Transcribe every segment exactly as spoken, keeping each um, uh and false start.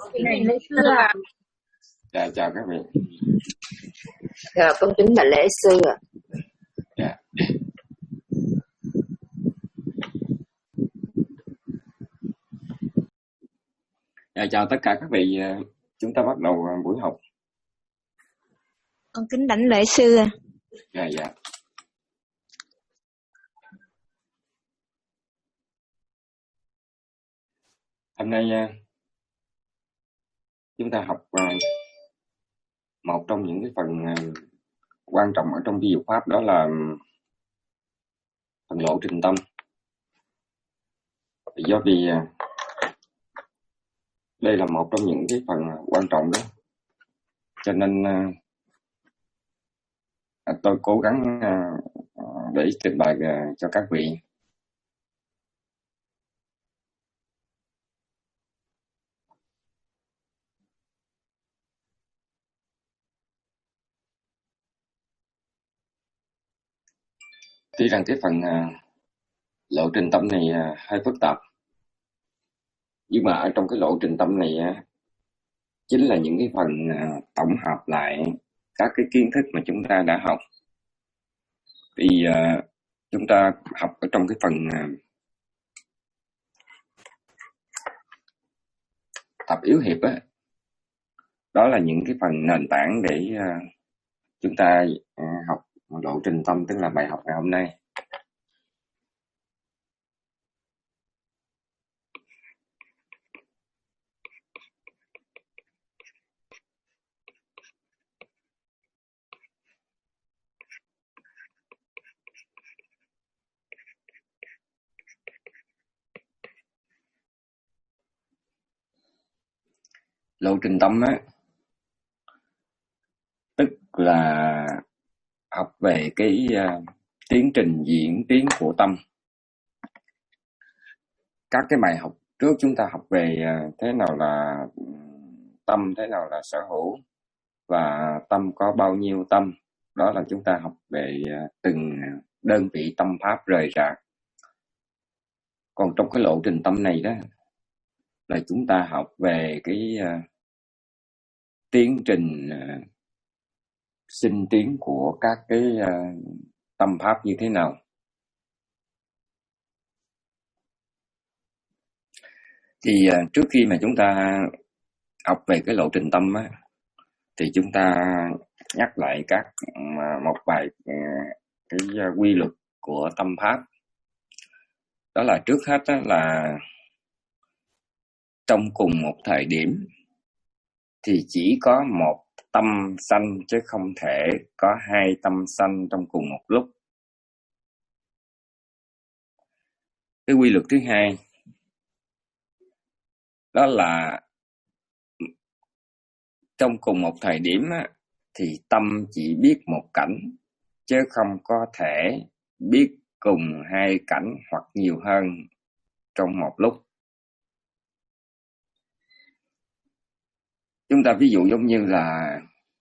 Cái này lễ sư à? Dạ, chào các vị. Dạ, con kính là lễ sư ạ. Dạ. Dạ, chào tất cả các vị. Chúng ta bắt đầu buổi học. Con kính đảnh lễ sư à. Dạ, dạ. Hôm nay chúng ta học một trong những cái phần quan trọng ở trong vi diệu pháp, đó là phần lộ trình tâm. Do vì đây là một trong những cái phần quan trọng đó, cho nên tôi cố gắng để trình bày cho các vị. Tuy rằng cái phần lộ trình tâm này hơi phức tạp, nhưng mà ở trong cái lộ trình tâm này chính là những cái phần tổng hợp lại các cái kiến thức mà chúng ta đã học. Thì uh, chúng ta học ở trong cái phần uh, tập yếu hiệp á, đó là những cái phần nền tảng để uh, chúng ta uh, học lộ trình tâm, tức là bài học ngày hôm nay. Lộ trình tâm á, tức là học về cái uh, tiến trình diễn tiến của tâm. Các cái bài học trước chúng ta học về uh, thế nào là tâm, thế nào là sở hữu, và tâm có bao nhiêu tâm. Đó là chúng ta học về uh, từng đơn vị tâm pháp rời rạc. Còn trong cái lộ trình tâm này đó, là chúng ta học về cái uh, tiến trình uh, sinh tiến của các cái uh, tâm pháp như thế nào. Thì uh, trước khi mà chúng ta học về cái lộ trình tâm á, thì chúng ta nhắc lại các uh, một vài uh, cái uh, quy luật của tâm pháp. Đó là trước hết đó là trong cùng một thời điểm thì chỉ có một tâm sanh, chứ không thể có hai tâm sanh trong cùng một lúc. Cái quy luật thứ hai đó là trong cùng một thời điểm á, thì tâm chỉ biết một cảnh, chứ không có thể biết cùng hai cảnh hoặc nhiều hơn trong một lúc. Chúng ta ví dụ giống như là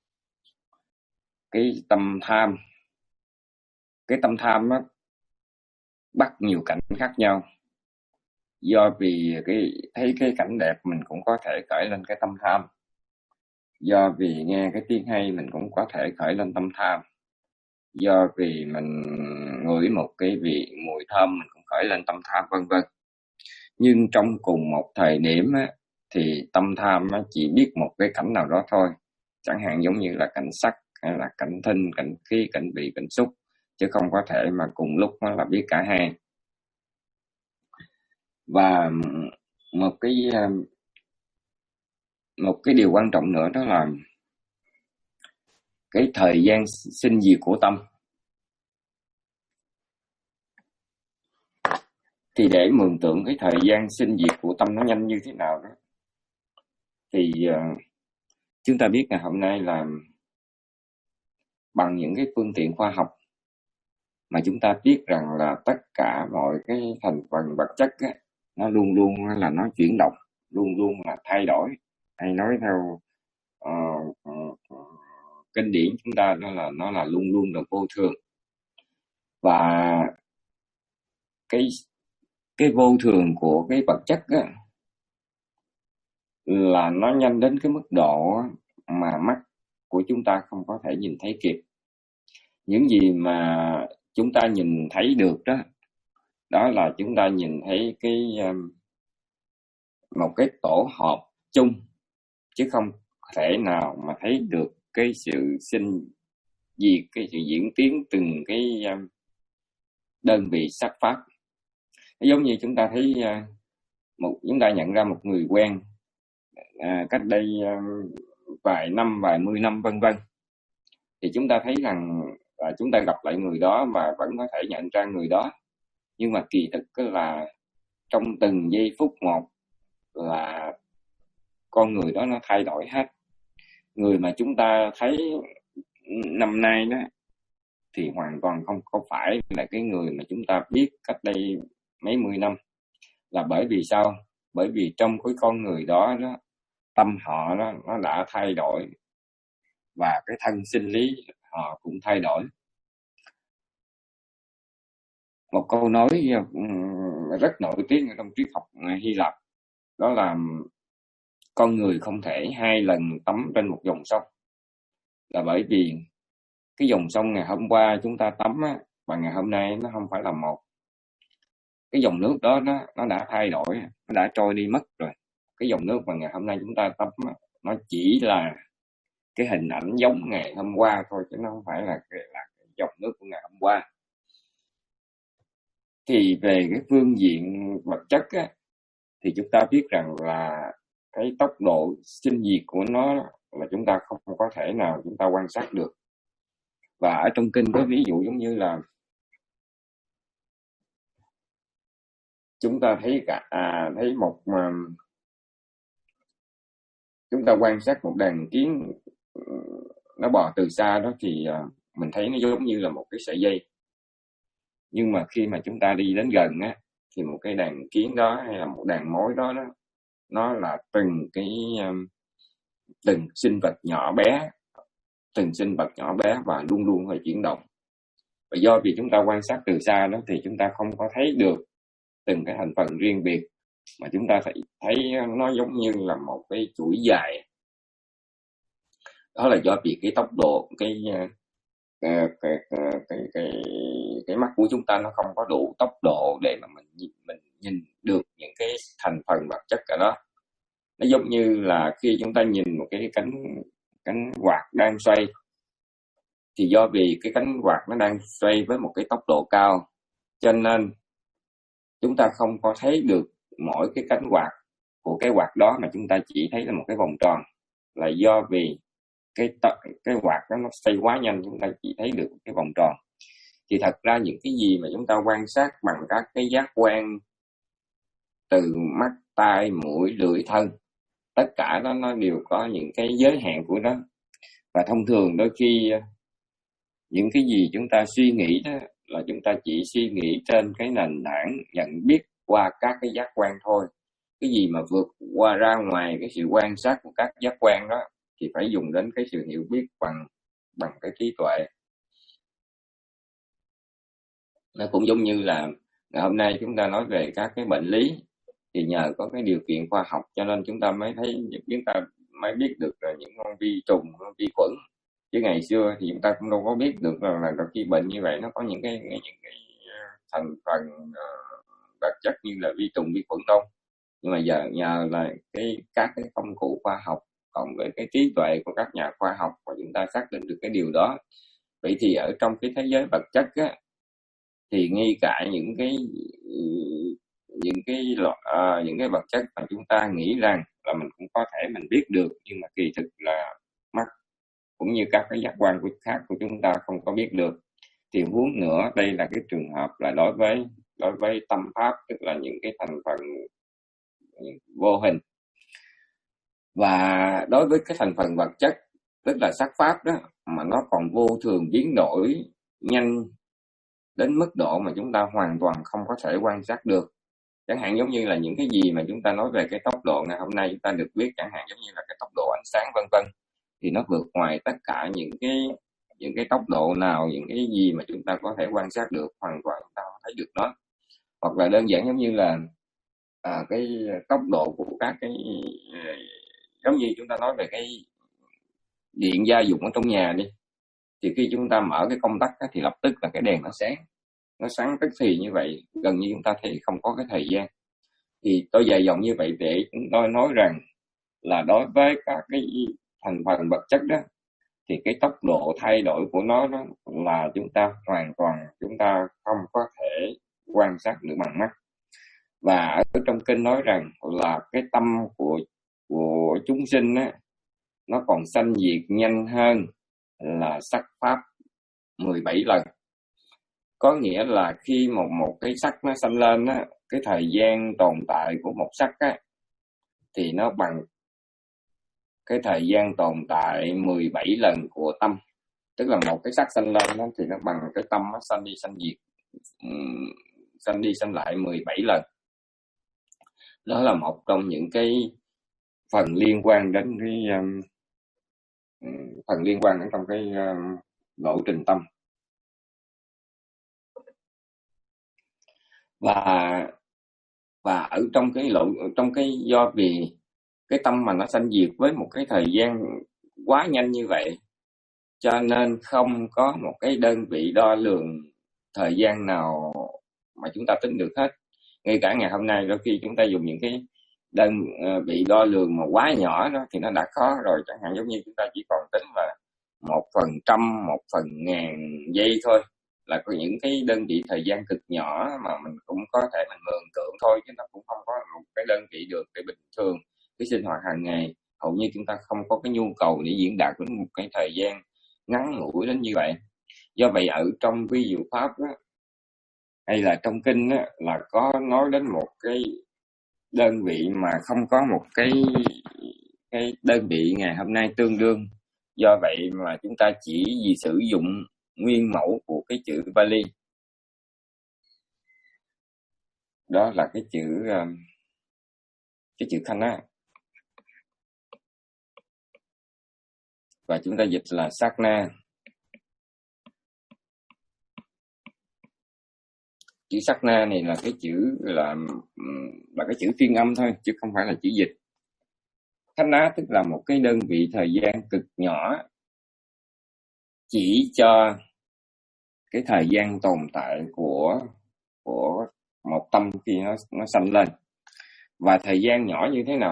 cái tâm tham. Cái tâm tham á, bắt nhiều cảnh khác nhau. Do vì cái thấy cái cảnh đẹp mình cũng có thể khởi lên cái tâm tham. Do vì nghe cái tiếng hay mình cũng có thể khởi lên tâm tham. Do vì mình ngửi một cái vị mùi thơm mình cũng khởi lên tâm tham, vân vân. Nhưng trong cùng một thời điểm á, thì tâm tham á, chỉ biết một cái cảnh nào đó thôi. Chẳng hạn giống như là cảnh sắc, hay là cảnh thinh, cảnh khí, cảnh vị, cảnh xúc, chứ không có thể mà cùng lúc nó là biết cả hai. Và một cái một cái điều quan trọng nữa, đó là cái thời gian sinh diệt của tâm. Thì để mường tượng cái thời gian sinh diệt của tâm nó nhanh như thế nào đó, thì uh, chúng ta biết là hôm nay là bằng những cái phương tiện khoa học mà chúng ta biết rằng là tất cả mọi cái thành phần vật chất á, nó luôn luôn là nó chuyển động, luôn luôn là thay đổi. Hay nói theo uh, uh, uh, kinh điển chúng ta, đó là nó là luôn luôn là vô thường. Và cái cái vô thường của cái vật chất á, là nó nhanh đến cái mức độ mà mắt của chúng ta không có thể nhìn thấy kịp. Những gì mà chúng ta nhìn thấy được đó, đó là chúng ta nhìn thấy cái một cái tổ hợp chung, chứ không thể nào mà thấy được cái sự sinh diệt, cái sự diễn tiến từng cái đơn vị sắc pháp. Giống như chúng ta thấy một chúng ta nhận ra một người quen à, cách đây vài năm, vài mươi năm vân vân, thì chúng ta thấy rằng là chúng ta gặp lại người đó và vẫn có thể nhận ra người đó, nhưng mà kỳ thực là trong từng giây phút một là con người đó nó thay đổi hết. Người mà chúng ta thấy năm nay đó thì hoàn toàn không có phải là cái người mà chúng ta biết cách đây mấy mươi năm. Là bởi vì sao? Bởi vì trong cái con người đó, đó tâm họ đó, nó đã thay đổi, và cái thân sinh lý họ cũng thay đổi. Một câu nói rất nổi tiếng ở trong triết học Hy Lạp, đó là con người không thể hai lần tắm trên một dòng sông. Là bởi vì cái dòng sông ngày hôm qua chúng ta tắm á, và ngày hôm nay nó không phải là một. Cái dòng nước đó nó, nó đã thay đổi, nó đã trôi đi mất rồi. Cái dòng nước mà ngày hôm nay chúng ta tắm á, nó chỉ là cái hình ảnh giống ngày hôm qua thôi, chứ nó không phải là cái, là cái dòng nước của ngày hôm qua. Thì về cái phương diện vật chất á, thì chúng ta biết rằng là cái tốc độ sinh diệt của nó là chúng ta không có thể nào chúng ta quan sát được. Và ở trong kinh có ví dụ giống như là chúng ta thấy cả à, thấy một mà chúng ta quan sát một đàn kiến nó bò từ xa đó, thì mình thấy nó giống như là một cái sợi dây. Nhưng mà khi mà chúng ta đi đến gần á, thì một cái đàn kiến đó hay là một đàn mối đó, đó nó là từng cái từng sinh vật nhỏ bé, từng sinh vật nhỏ bé và luôn luôn phải chuyển động. Và do vì chúng ta quan sát từ xa đó, thì chúng ta không có thấy được từng cái thành phần riêng biệt, mà chúng ta thấy, thấy nó giống như là một cái chuỗi dài. Đó là do vì cái tốc độ, cái cái cái cái cái, cái, cái mắt của chúng ta nó không có đủ tốc độ để mà mình mình nhìn được những cái thành phần vật chất ở đó. Nó giống như là khi chúng ta nhìn một cái cánh cánh quạt đang xoay, thì do vì cái cánh quạt nó đang xoay với một cái tốc độ cao, cho nên chúng ta không có thấy được mỗi cái cánh quạt của cái quạt đó, mà chúng ta chỉ thấy là một cái vòng tròn. Là do vì cái cái quạt đó nó xoay quá nhanh, chúng ta chỉ thấy được cái vòng tròn. Thì thật ra những cái gì mà chúng ta quan sát bằng các cái giác quan từ mắt, tai, mũi, lưỡi, thân, tất cả đó nó đều có những cái giới hạn của nó. Và thông thường đôi khi những cái gì chúng ta suy nghĩ đó là chúng ta chỉ suy nghĩ trên cái nền tảng nhận biết qua các cái giác quan thôi. Cái gì mà vượt qua ra ngoài cái sự quan sát của các giác quan đó thì phải dùng đến cái sự hiểu biết bằng bằng cái trí tuệ. Nó cũng giống như là ngày hôm nay chúng ta nói về các cái bệnh lý, thì nhờ có cái điều kiện khoa học cho nên chúng ta mới thấy, chúng ta mới biết được là những con vi trùng, con vi khuẩn. Chứ ngày xưa thì chúng ta cũng đâu có biết được là, là khi bệnh như vậy nó có những cái những cái thành phần uh, vật chất như là vi trùng, vi khuẩn đâu. Nhưng mà giờ nhờ là cái các cái công cụ khoa học cộng với cái trí tuệ của các nhà khoa học và chúng ta xác định được cái điều đó. Vậy thì ở trong cái thế giới vật chất á, thì ngay cả những cái những cái uh, những cái vật chất mà chúng ta nghĩ rằng là mình cũng có thể mình biết được, nhưng mà kỳ thực là mắt cũng như các cái giác quan của khác của chúng ta không có biết được. Thì huống nữa, đây là cái trường hợp là đối với đối với tâm pháp, tức là những cái thành phần vô hình. Và đối với cái thành phần vật chất, tức là sắc pháp đó, mà nó còn vô thường biến đổi nhanh đến mức độ mà chúng ta hoàn toàn không có thể quan sát được. Chẳng hạn giống như là những cái gì mà chúng ta nói về cái tốc độ ngày hôm nay chúng ta được biết, chẳng hạn giống như là cái tốc độ ánh sáng vân vân, thì nó vượt ngoài tất cả những cái những cái tốc độ nào, những cái gì mà chúng ta có thể quan sát được, hoàn toàn chúng ta không thấy được nó. Hoặc là đơn giản giống như là à, cái tốc độ của các cái giống như chúng ta nói về cái điện gia dụng ở trong nhà đi, thì khi chúng ta mở cái công tắc á, thì lập tức là cái đèn nó sáng, nó sáng tức thì như vậy, gần như chúng ta thấy không có cái thời gian. Thì tôi dài dòng như vậy để chúng tôi nói rằng là đối với các cái thành phần vật chất đó, thì cái tốc độ thay đổi của nó đó là chúng ta hoàn toàn chúng ta không có thể quan sát được bằng mắt. Và ở trong kinh nói rằng là cái tâm của của chúng sinh á, nó còn sanh diệt nhanh hơn là sắc pháp mười bảy lần. Có nghĩa là khi một một cái sắc nó sanh lên á, cái thời gian tồn tại của một sắc á, thì nó bằng cái thời gian tồn tại mười bảy lần của tâm. Tức là một cái sắc sanh lên đó, thì nó bằng cái tâm nó sanh đi sanh diệt, um, sanh đi sanh lại mười bảy lần. Đó là một trong những cái phần liên quan đến cái um, phần liên quan đến trong cái um, lộ trình tâm. Và và ở trong cái lộ trong cái do vì cái tâm mà nó sanh diệt với một cái thời gian quá nhanh như vậy, cho nên không có một cái đơn vị đo lường thời gian nào mà chúng ta tính được hết. Ngay cả ngày hôm nay đôi khi chúng ta dùng những cái đơn vị đo lường mà quá nhỏ đó thì nó đã khó rồi. Chẳng hạn giống như chúng ta chỉ còn tính là một phần trăm, một phần ngàn giây thôi, là có những cái đơn vị thời gian cực nhỏ mà mình cũng có thể mình mường tượng thôi, chứ nó cũng không có một cái đơn vị được để bình thường cái sinh hoạt hàng ngày. Hầu như chúng ta không có cái nhu cầu để diễn đạt đến một cái thời gian ngắn ngủi đến như vậy. Do vậy ở trong vi diệu pháp đó, hay là trong kinh đó, là có nói đến một cái đơn vị mà không có một cái cái đơn vị ngày hôm nay tương đương. Do vậy mà chúng ta chỉ vì sử dụng nguyên mẫu của cái chữ Pali, đó là cái chữ cái chữ Khana, và chúng ta dịch là Sakna. Chữ Sakna này là cái chữ là là cái chữ phiên âm thôi, chứ không phải là chữ dịch. Khana tức là một cái đơn vị thời gian cực nhỏ, chỉ cho cái thời gian tồn tại của của một tâm khi nó nó sanh lên. Và thời gian nhỏ như thế nào?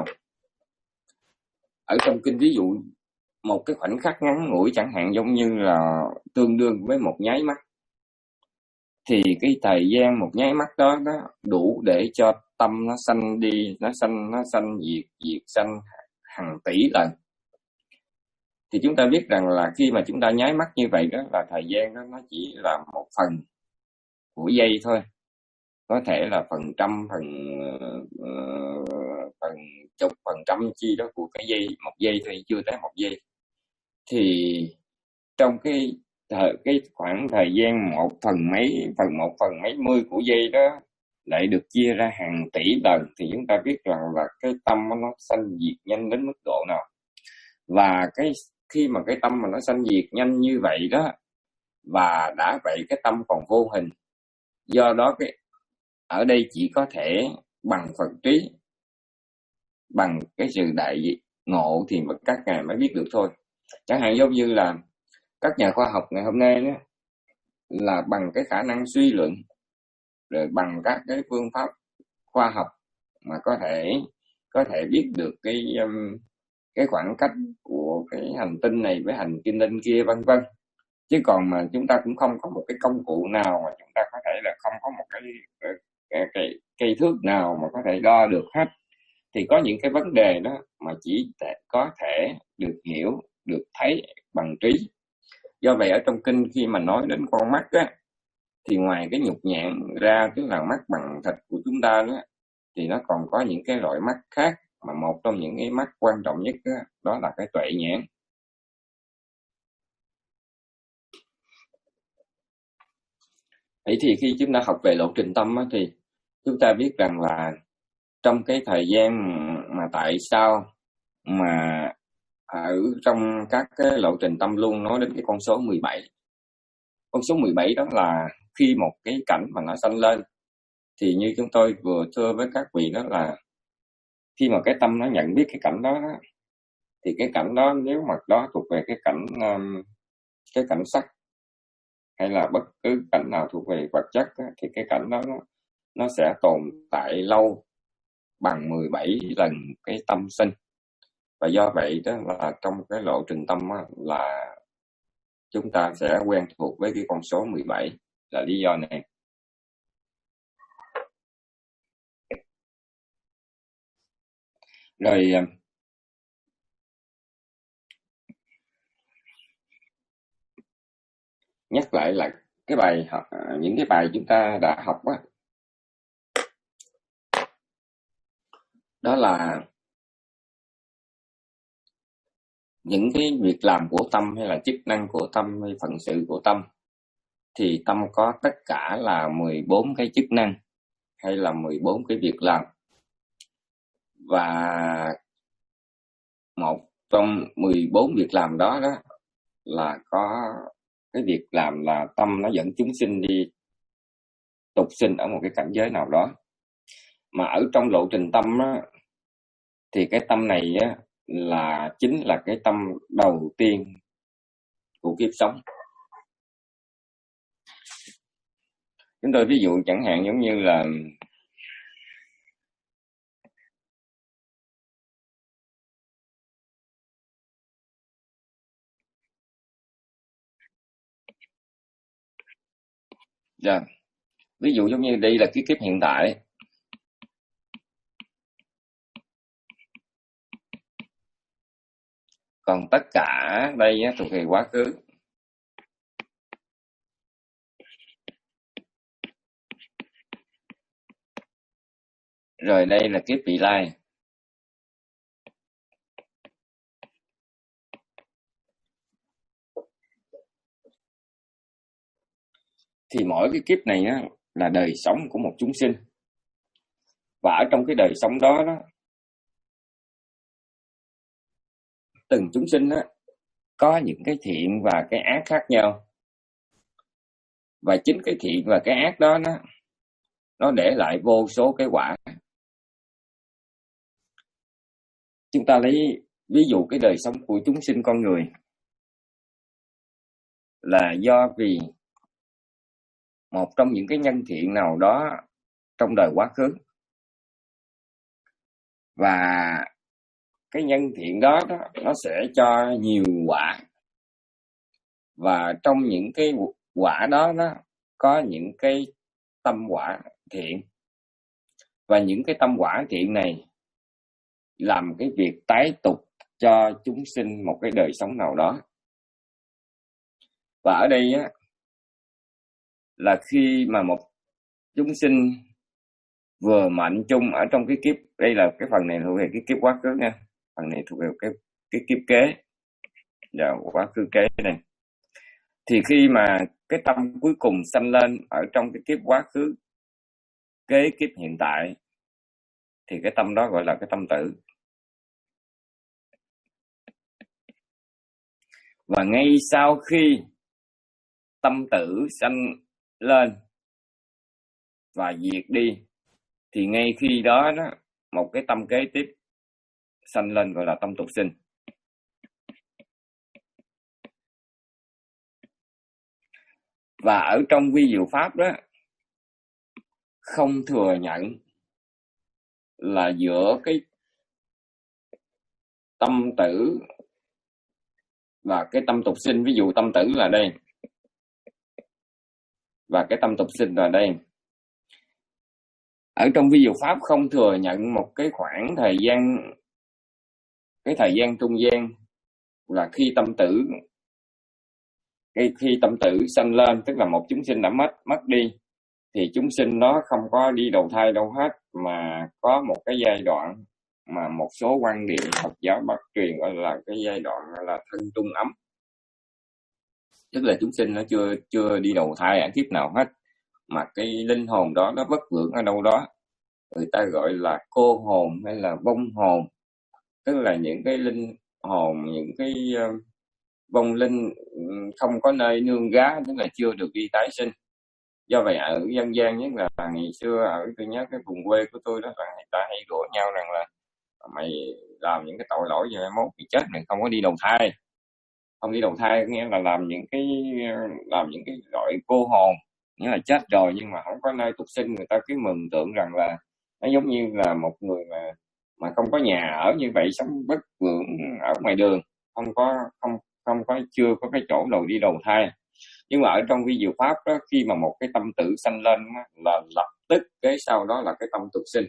Ở trong kinh ví dụ một cái khoảnh khắc ngắn ngủi, chẳng hạn giống như là tương đương với một nháy mắt, thì cái thời gian một nháy mắt đó đó đủ để cho tâm nó sanh đi, nó sanh nó sanh diệt diệt sanh hàng tỷ lần. Thì chúng ta biết rằng là khi mà chúng ta nháy mắt như vậy đó, là thời gian đó nó chỉ là một phần của giây thôi, có thể là phần trăm, phần uh, phần chục, phần trăm chi đó của cái giây, một giây thôi, chưa tới một giây. Thì trong cái thời, cái khoảng thời gian một phần mấy, phần một phần mấy mươi của giây đó lại được chia ra hàng tỷ lần, thì chúng ta biết rằng là cái tâm nó sanh diệt nhanh đến mức độ nào. Và cái khi mà cái tâm mà nó sanh diệt nhanh như vậy đó, và đã vậy cái tâm còn vô hình, do đó cái ở đây chỉ có thể bằng phần trí, bằng cái sự đại ngộ thì mà các ngài mới biết được thôi. Chẳng hạn giống như là các nhà khoa học ngày hôm nay đó, là bằng cái khả năng suy luận, rồi bằng các cái phương pháp khoa học mà có thể có thể biết được cái um, cái khoảng cách của cái hành tinh này với hành tinh kia vân vân. Chứ còn mà chúng ta cũng không có một cái công cụ nào mà chúng ta có thể là không có một cái cái, cái cây thước nào mà có thể đo được hết. Thì có những cái vấn đề đó mà chỉ có thể được hiểu, được thấy bằng trí. Do vậy ở trong kinh khi mà nói đến con mắt á, thì ngoài cái nhục nhãn ra, tức là mắt bằng thịt của chúng ta đó, thì nó còn có những cái loại mắt khác, mà một trong những cái mắt quan trọng nhất đó, đó là cái tuệ nhãn. Vậy thì khi chúng ta học về lộ trình tâm á, thì chúng ta biết rằng là trong cái thời gian mà tại sao mà ở trong các cái lộ trình tâm luôn nói đến cái con số mười bảy. Con số mười bảy đó là khi một cái cảnh mà nó sanh lên, thì như chúng tôi vừa thưa với các vị đó là khi mà cái tâm nó nhận biết cái cảnh đó, đó thì cái cảnh đó, nếu mà đó thuộc về cái cảnh um, cái cảnh sắc, hay là bất cứ cảnh nào thuộc về vật chất á, thì cái cảnh đó nó, nó sẽ tồn tại lâu bằng mười bảy lần cái tâm sinh. Và do vậy đó là trong cái lộ trình tâm á, là chúng ta sẽ quen thuộc với cái con số mười bảy, là lý do này. Rồi nhắc lại là cái bài học, những cái bài chúng ta đã học á, đó là những cái việc làm của tâm, hay là chức năng của tâm, hay phận sự của tâm, thì tâm có tất cả là mười bốn cái chức năng, hay là mười bốn cái việc làm. Và một trong mười bốn việc làm đó đó là có cái việc làm là tâm nó dẫn chúng sinh đi tục sinh ở một cái cảnh giới nào đó. Mà ở trong lộ trình tâm á, thì cái tâm này á, là chính là cái tâm đầu tiên của kiếp sống. Chúng tôi ví dụ chẳng hạn giống như là yeah. Ví dụ giống như đây là cái kiếp hiện tại, còn tất cả đây á, thuộc về quá khứ. Rồi đây là kiếp vị lai. Thì mỗi cái kiếp này á, là đời sống của một chúng sinh. Và ở trong cái đời sống đó, đó từng chúng sinh á, có những cái thiện và cái ác khác nhau. Và chính cái thiện và cái ác đó nó, nó để lại vô số cái quả. Chúng ta lấy ví dụ cái đời sống của chúng sinh con người là do vì một trong những cái nhân thiện nào đó trong đời quá khứ. Và cái nhân thiện đó, đó nó sẽ cho nhiều quả. Và trong những cái quả đó, đó có những cái tâm quả thiện. Và những cái tâm quả thiện này làm cái việc tái tục cho chúng sinh một cái đời sống nào đó. Và ở đây á, là khi mà một chúng sinh vừa mạnh chung ở trong cái kiếp, đây là cái phần này thuộc về cái kiếp quá khứ nha, phần này thuộc về cái, cái kiếp kế và quá khứ kế này. Thì khi mà cái tâm cuối cùng sanh lên ở trong cái kiếp quá khứ kế kiếp hiện tại, thì cái tâm đó gọi là cái tâm tử. Và ngay sau khi tâm tử sanh lên và diệt đi, thì ngay khi đó, đó một cái tâm kế tiếp sanh lên gọi là tâm tục sinh. Và ở trong vi diệu pháp đó, không thừa nhận là giữa cái tâm tử và cái tâm tục sinh. Ví dụ tâm tử là đây và cái tâm tục sinh là đây. Ở trong vi diệu pháp không thừa nhận một cái khoảng thời gian, cái thời gian trung gian là khi tâm tử cái khi tâm tử sanh lên, tức là một chúng sinh đã mất mất đi, thì chúng sinh nó không có đi đầu thai đâu hết, mà có một cái giai đoạn mà một số quan điểm Phật giáo Bắc truyền gọi là cái giai đoạn gọi là thân trung ấm. Tức là chúng sinh nó chưa chưa đi đầu thai ở kiếp nào hết, mà cái linh hồn đó nó vất vưởng ở đâu đó. Người ta gọi là cô hồn hay là vong hồn, tức là những cái linh hồn, những cái uh, vong linh không có nơi nương gá, tức là chưa được đi tái sinh. Do vậy ở dân gian, nhất là ngày xưa ở tôi nhớ cái vùng quê của tôi đó, là người ta hay đùa nhau rằng là mày làm những cái tội lỗi về mai mốt thì chết này không có đi đầu thai. Không đi đầu thai nghĩa là làm những cái làm những cái gọi cô hồn, nghĩa là chết rồi nhưng mà không có nơi tục sinh. Người ta cứ mừng tượng rằng là nó giống như là một người mà mà không có nhà ở như vậy, sống bất vượng ở ngoài đường, không có không không có chưa có cái chỗ nào đi đầu thai. Nhưng mà ở trong vi diệu pháp đó, khi mà một cái tâm tử sanh lên đó, là lập tức cái sau đó là cái tâm tục sinh,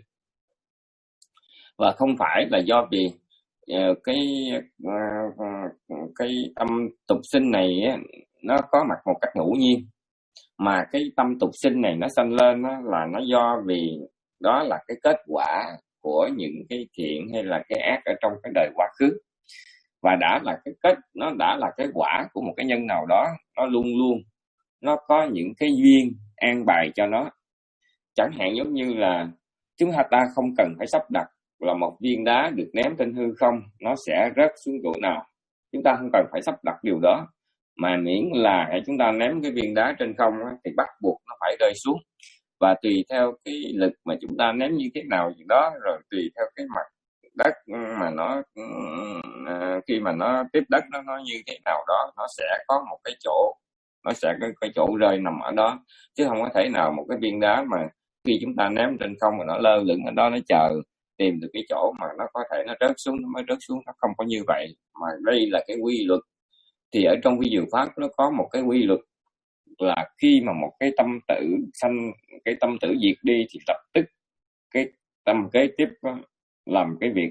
và không phải là do vì uh, cái uh, cái tâm tục sinh này á, nó có mặt một cách ngẫu nhiên, mà cái tâm tục sinh này nó sanh lên đó, là nó do vì đó là cái kết quả của những cái thiện hay là cái ác ở trong cái đời quá khứ, và đã là cái kết nó đã là cái quả của một cái nhân nào đó, nó luôn luôn nó có những cái duyên an bài cho nó. Chẳng hạn giống như là chúng ta không cần phải sắp đặt là một viên đá được ném trên hư không nó sẽ rớt xuống chỗ nào, chúng ta không cần phải sắp đặt điều đó, mà miễn là chúng ta ném cái viên đá trên không thì bắt buộc nó phải rơi xuống, và tùy theo cái lực mà chúng ta ném như thế nào gì đó, rồi tùy theo cái mặt đất mà nó khi mà nó tiếp đất nó nó như thế nào đó, nó sẽ có một cái chỗ nó sẽ có cái chỗ rơi nằm ở đó, chứ không có thể nào một cái viên đá mà khi chúng ta ném trên không mà nó lơ lửng ở đó, nó chờ tìm được cái chỗ mà nó có thể nó rớt xuống nó mới rớt xuống. Nó không có như vậy, mà đây là cái quy luật. Thì ở trong vi diệu pháp nó có một cái quy luật là khi mà một cái tâm tử sanh, cái tâm tử diệt đi thì lập tức cái tâm kế tiếp làm cái việc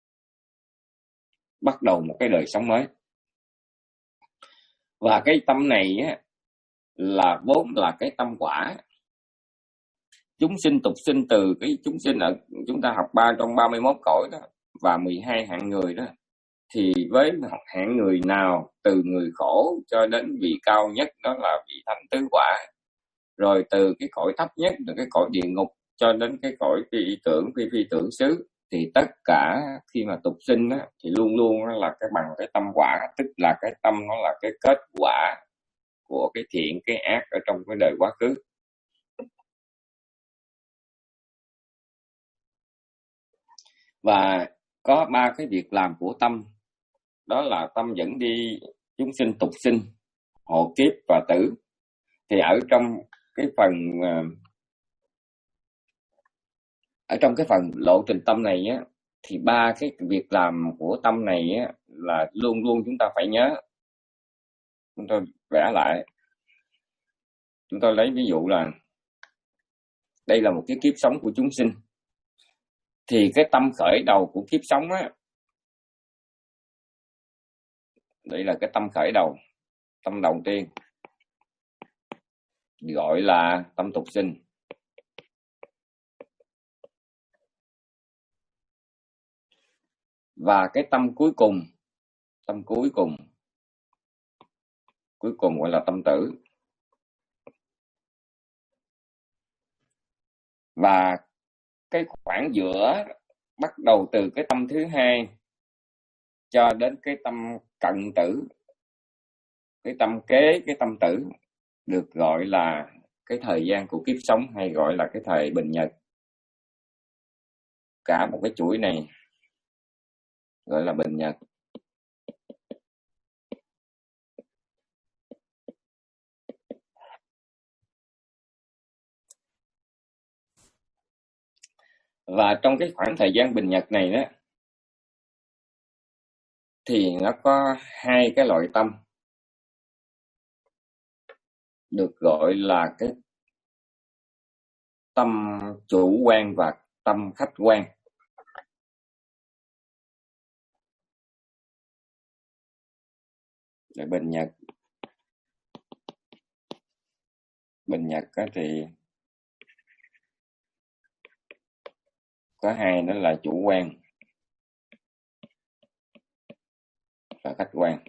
bắt đầu một cái đời sống mới. Và cái tâm này á, là vốn là cái tâm quả. Chúng sinh tục sinh từ cái chúng sinh ở chúng ta học ba trong ba mươi mốt cõi đó và mười hai hạng người đó, thì với hạng người nào từ người khổ cho đến vị cao nhất đó là vị thanh tứ quả, rồi từ cái cõi thấp nhất là cái cõi địa ngục cho đến cái cõi phi tưởng phi phi tưởng xứ, thì tất cả khi mà tục sinh á, thì luôn luôn là cái bằng cái tâm quả, tức là cái tâm nó là cái kết quả của cái thiện cái ác ở trong cái đời quá khứ. Và có ba cái việc làm của tâm, đó là tâm dẫn đi chúng sinh tục sinh, hộ kiếp và tử. Thì ở trong cái phần ở trong cái phần lộ trình tâm này á, thì ba cái việc làm của tâm này á, là luôn luôn chúng ta phải nhớ. Chúng tôi vẽ lại, chúng tôi lấy ví dụ là đây là một cái kiếp sống của chúng sinh, thì cái tâm khởi đầu của kiếp sống á, đây là cái tâm khởi đầu, tâm đầu tiên gọi là tâm tục sinh. Và cái tâm cuối cùng, tâm cuối cùng cuối cùng gọi là tâm tử. Và cái khoảng giữa bắt đầu từ cái tâm thứ hai cho đến cái tâm cận tử, cái tâm kế cái tâm tử, được gọi là cái thời gian của kiếp sống, hay gọi là cái thời bình nhật. Cả một cái chuỗi này gọi là bình nhật. Và trong cái khoảng thời gian bình nhật này đó, thì nó có hai cái loại tâm được gọi là cái tâm chủ quan và tâm khách quan. Để bình nhật bình nhật đó thì có hai, đó là chủ quan và khách quan.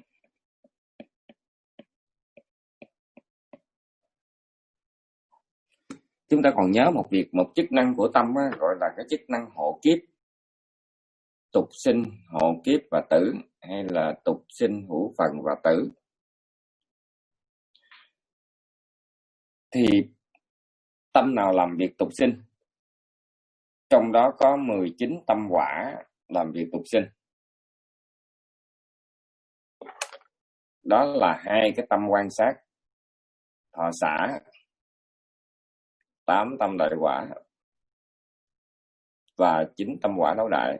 Chúng ta còn nhớ một việc, một chức năng của tâm á, gọi là cái chức năng hộ kiếp, tục sinh, hộ kiếp và tử, hay là tục sinh, hữu phần và tử. Thì tâm nào làm việc tục sinh? Trong đó có mười chín tâm quả làm việc tục sinh. Đó là hai cái tâm quan sát, thọ xả, tám tâm đại quả và chín tâm quả đấu đại.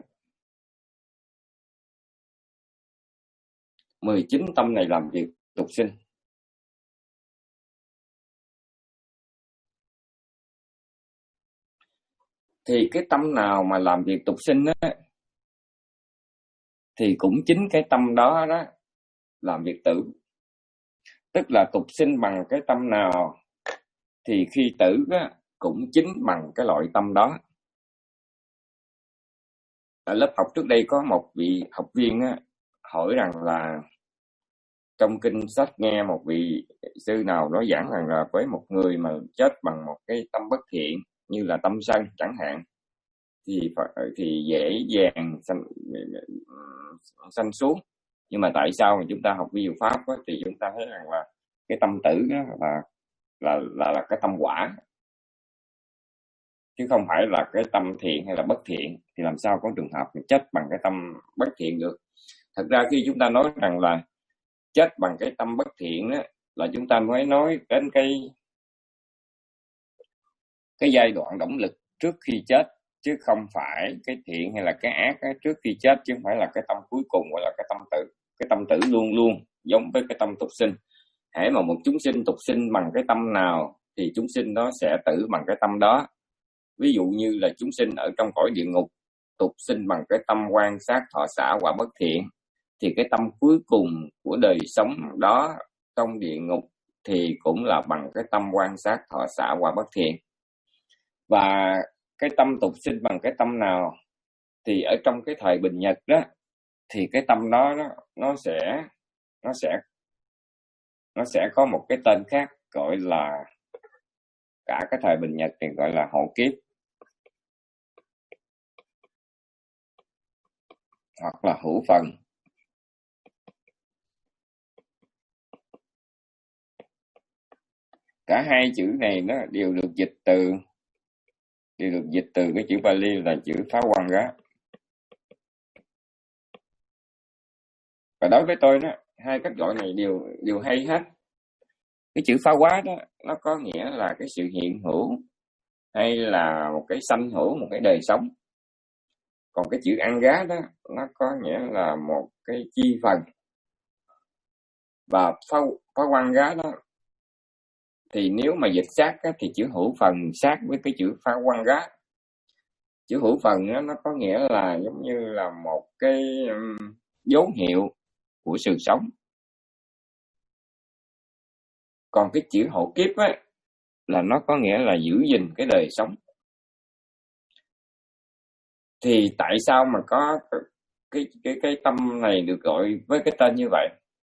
mười chín tâm này làm việc tục sinh. Thì cái tâm nào mà làm việc tục sinh á, thì cũng chính cái tâm đó đó làm việc tử. Tức là tục sinh bằng cái tâm nào thì khi tử á, cũng chính bằng cái loại tâm đó. Ở lớp học trước đây có một vị học viên á, hỏi rằng là trong kinh sách nghe một vị sư nào đó giảng rằng là với một người mà chết bằng một cái tâm bất thiện như là tâm sân chẳng hạn, thì thì dễ dàng sanh, sanh xuống. Nhưng mà tại sao mà chúng ta học vi diệu pháp á, thì chúng ta thấy rằng là cái tâm tử đó là là là là cái tâm quả, chứ không phải là cái tâm thiện hay là bất thiện. Thì làm sao có trường hợp chết bằng cái tâm bất thiện được? Thật ra khi chúng ta nói rằng là chết bằng cái tâm bất thiện đó, là chúng ta mới nói đến cái cái giai đoạn động lực trước khi chết, chứ không phải cái thiện hay là cái ác đó, trước khi chết, chứ không phải là cái tâm cuối cùng gọi là cái tâm tử. Cái tâm tử luôn luôn giống với cái tâm tục sinh. Hễ mà một chúng sinh tục sinh bằng cái tâm nào thì chúng sinh đó sẽ tử bằng cái tâm đó. Ví dụ như là chúng sinh ở trong cõi địa ngục tục sinh bằng cái tâm quan sát thọ xả quả bất thiện, thì cái tâm cuối cùng của đời sống đó trong địa ngục thì cũng là bằng cái tâm quan sát thọ xả quả bất thiện. Và cái tâm tục sinh bằng cái tâm nào thì ở trong cái thời bình nhật đó, thì cái tâm đó, đó nó sẽ nó sẽ nó sẽ có một cái tên khác, gọi là cả cái thời bình nhật thì gọi là hộ kiếp hoặc là hữu phần. Cả hai chữ này nó đều được dịch từ đều được dịch từ cái chữ Pali là chữ phá quăng đó. Và đối với tôi đó, hai cách gọi này đều đều hay hết. Cái chữ phá quá đó nó có nghĩa là cái sự hiện hữu hay là một cái sanh hữu, một cái đời sống. Còn cái chữ ăn gá đó nó có nghĩa là một cái chi phần. Và phá, phá quăng gá đó thì nếu mà dịch sát á, thì chữ hữu phần sát với cái chữ phá quăng gá. Chữ hữu phần á, nó có nghĩa là giống như là một cái um, dấu hiệu của sự sống. Còn cái chữ hộ kiếp á, là nó có nghĩa là giữ gìn cái đời sống. Thì tại sao mà có cái cái cái tâm này được gọi với cái tên như vậy?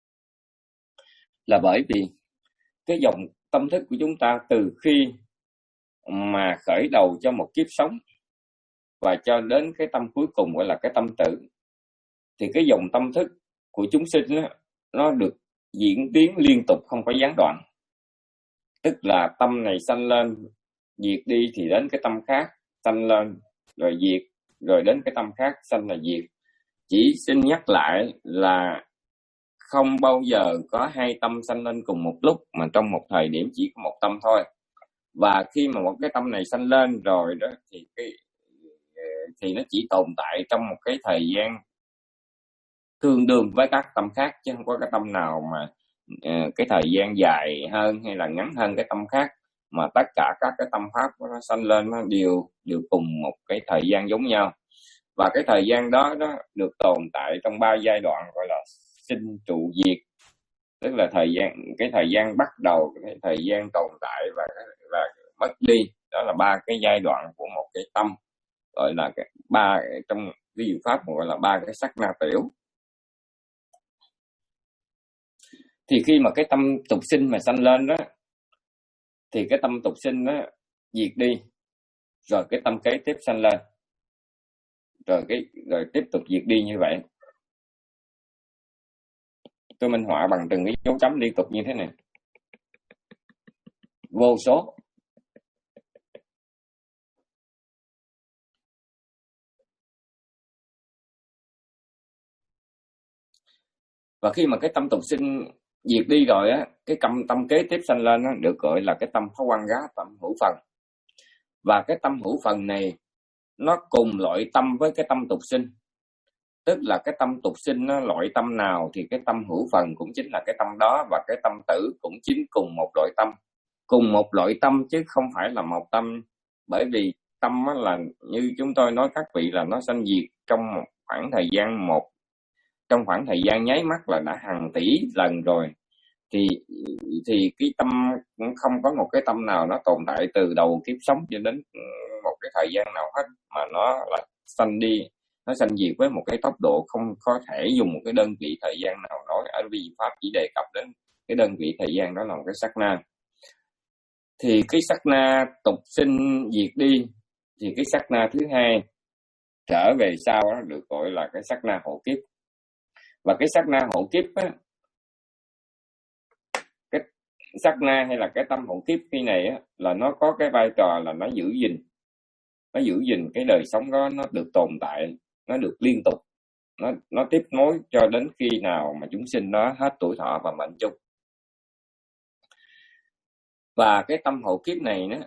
Là bởi vì cái dòng tâm thức của chúng ta từ khi mà khởi đầu cho một kiếp sống và cho đến cái tâm cuối cùng gọi là cái tâm tử, thì cái dòng tâm thức của chúng sinh đó, nó được diễn tiến liên tục không có gián đoạn. Tức là tâm này sanh lên, diệt đi thì đến cái tâm khác, sanh lên rồi diệt, rồi đến cái tâm khác sanh là diệt. Chỉ xin nhắc lại là không bao giờ có hai tâm sanh lên cùng một lúc, mà trong một thời điểm chỉ có một tâm thôi. Và khi mà một cái tâm này sanh lên rồi đó thì cái thì nó chỉ tồn tại trong một cái thời gian tương đương với các tâm khác, chứ không có cái tâm nào mà uh, cái thời gian dài hơn hay là ngắn hơn cái tâm khác, mà tất cả các cái tâm pháp nó sanh lên nó đều đều cùng một cái thời gian giống nhau. Và cái thời gian đó đó được tồn tại trong ba giai đoạn gọi là sinh trụ diệt, tức là thời gian cái thời gian bắt đầu, cái thời gian tồn tại và và mất đi. Đó là ba cái giai đoạn của một cái tâm, gọi là cái ba trong ví dụ pháp gọi là ba cái sắc na tiểu. Thì khi mà cái tâm tục sinh mà sanh lên đó, thì cái tâm tục sinh đó diệt đi, rồi cái tâm kế tiếp sanh lên, rồi cái rồi tiếp tục diệt đi như vậy. Tôi minh họa bằng từng cái dấu chấm liên tục như thế này, vô số. Và khi mà cái tâm tục sinh diệt đi rồi á, cái tâm, tâm kế tiếp sanh lên á, được gọi là cái tâm phá quan gá, tâm hữu phần. Và cái tâm hữu phần này nó cùng loại tâm với cái tâm tục sinh. Tức là cái tâm tục sinh nó loại tâm nào thì cái tâm hữu phần cũng chính là cái tâm đó, và cái tâm tử cũng chính cùng một loại tâm. Cùng một loại tâm chứ không phải là một tâm. Bởi vì tâm là như chúng tôi nói các vị là nó sanh diệt trong một khoảng thời gian một trong khoảng thời gian nháy mắt là đã hàng tỷ lần rồi. Thì thì cái tâm cũng không có một cái tâm nào nó tồn tại từ đầu kiếp sống cho đến một cái thời gian nào hết, mà nó là sanh đi, nó sanh diệt với một cái tốc độ không có thể dùng một cái đơn vị thời gian nào nói. Ở vì pháp chỉ đề cập đến cái đơn vị thời gian đó là một cái sát na. Thì cái sát na tục sinh diệt đi, thì cái sát na thứ hai trở về sau đó được gọi là cái sát na hộ kiếp. Và cái sát na hộ kiếp á, cái sát na hay là cái tâm hộ kiếp khi này á, là nó có cái vai trò là nó giữ gìn, nó giữ gìn cái đời sống đó nó được tồn tại, nó được liên tục, nó nó tiếp nối cho đến khi nào mà chúng sinh nó hết tuổi thọ và mệnh chung. Và cái tâm hộ kiếp này đó,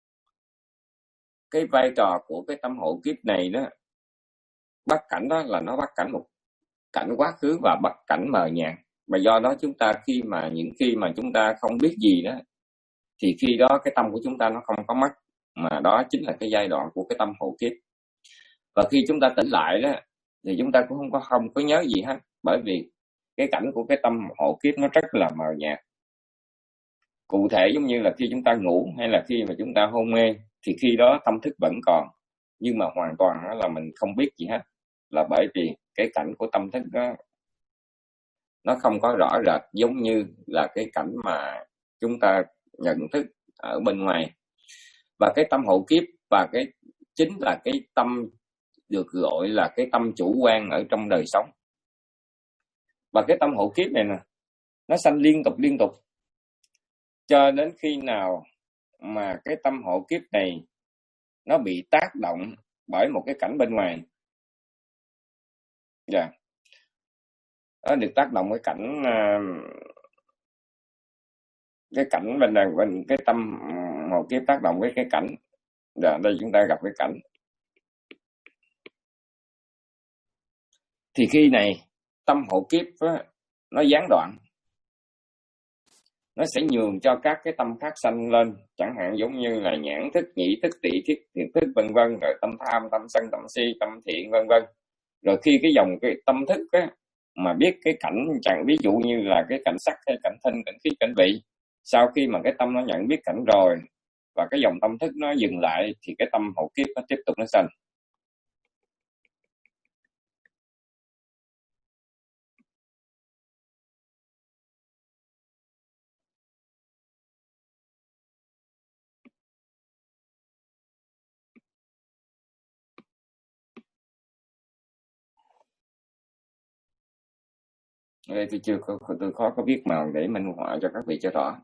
cái vai trò của cái tâm hộ kiếp này đó, bắt cảnh đó là nó bắt cảnh một cảnh quá khứ và bắt cảnh mờ nhạt. Và do đó chúng ta khi mà những khi mà chúng ta không biết gì đó, thì khi đó cái tâm của chúng ta nó không có mất, mà đó chính là cái giai đoạn của cái tâm hộ kiếp. Và khi chúng ta tỉnh lại đó, thì chúng ta cũng không có không có nhớ gì hết, bởi vì cái cảnh của cái tâm hộ kiếp nó rất là mờ nhạt. Cụ thể giống như là khi chúng ta ngủ hay là khi mà chúng ta hôn mê, thì khi đó tâm thức vẫn còn, nhưng mà hoàn toàn đó là mình không biết gì hết, là bởi vì cái cảnh của tâm thức đó nó không có rõ rệt giống như là cái cảnh mà chúng ta nhận thức ở bên ngoài. Và cái tâm hộ kiếp và cái chính là cái tâm được gọi là cái tâm chủ quan ở trong đời sống. Và cái tâm hộ kiếp này nè, nó sanh liên tục liên tục cho đến khi nào mà cái tâm hộ kiếp này nó bị tác động bởi một cái cảnh bên ngoài. Dạ. Yeah. Nó được tác động cái cảnh cái cảnh bên này, bên cái tâm hộ kiếp tác động với cái cảnh. Dạ, yeah, đây chúng ta gặp cái cảnh. Thì khi này tâm hộ kiếp á, nó gián đoạn, nó sẽ nhường cho các cái tâm khác sanh lên, chẳng hạn giống như là nhãn thức, nhĩ thức, tỷ thức, thiệt thức vân vân, rồi tâm tham, tâm sân, tâm si, tâm thiện vân vân. Rồi khi cái dòng cái tâm thức á, mà biết cái cảnh, chẳng ví dụ như là cái cảnh sắc hay cảnh thinh, cảnh khí, cảnh vị, sau khi mà cái tâm nó nhận biết cảnh rồi và cái dòng tâm thức nó dừng lại, thì cái tâm hộ kiếp nó tiếp tục nó sanh. Đây tôi chưa có, tôi khó có biết màu để minh họa cho các vị cho rõ.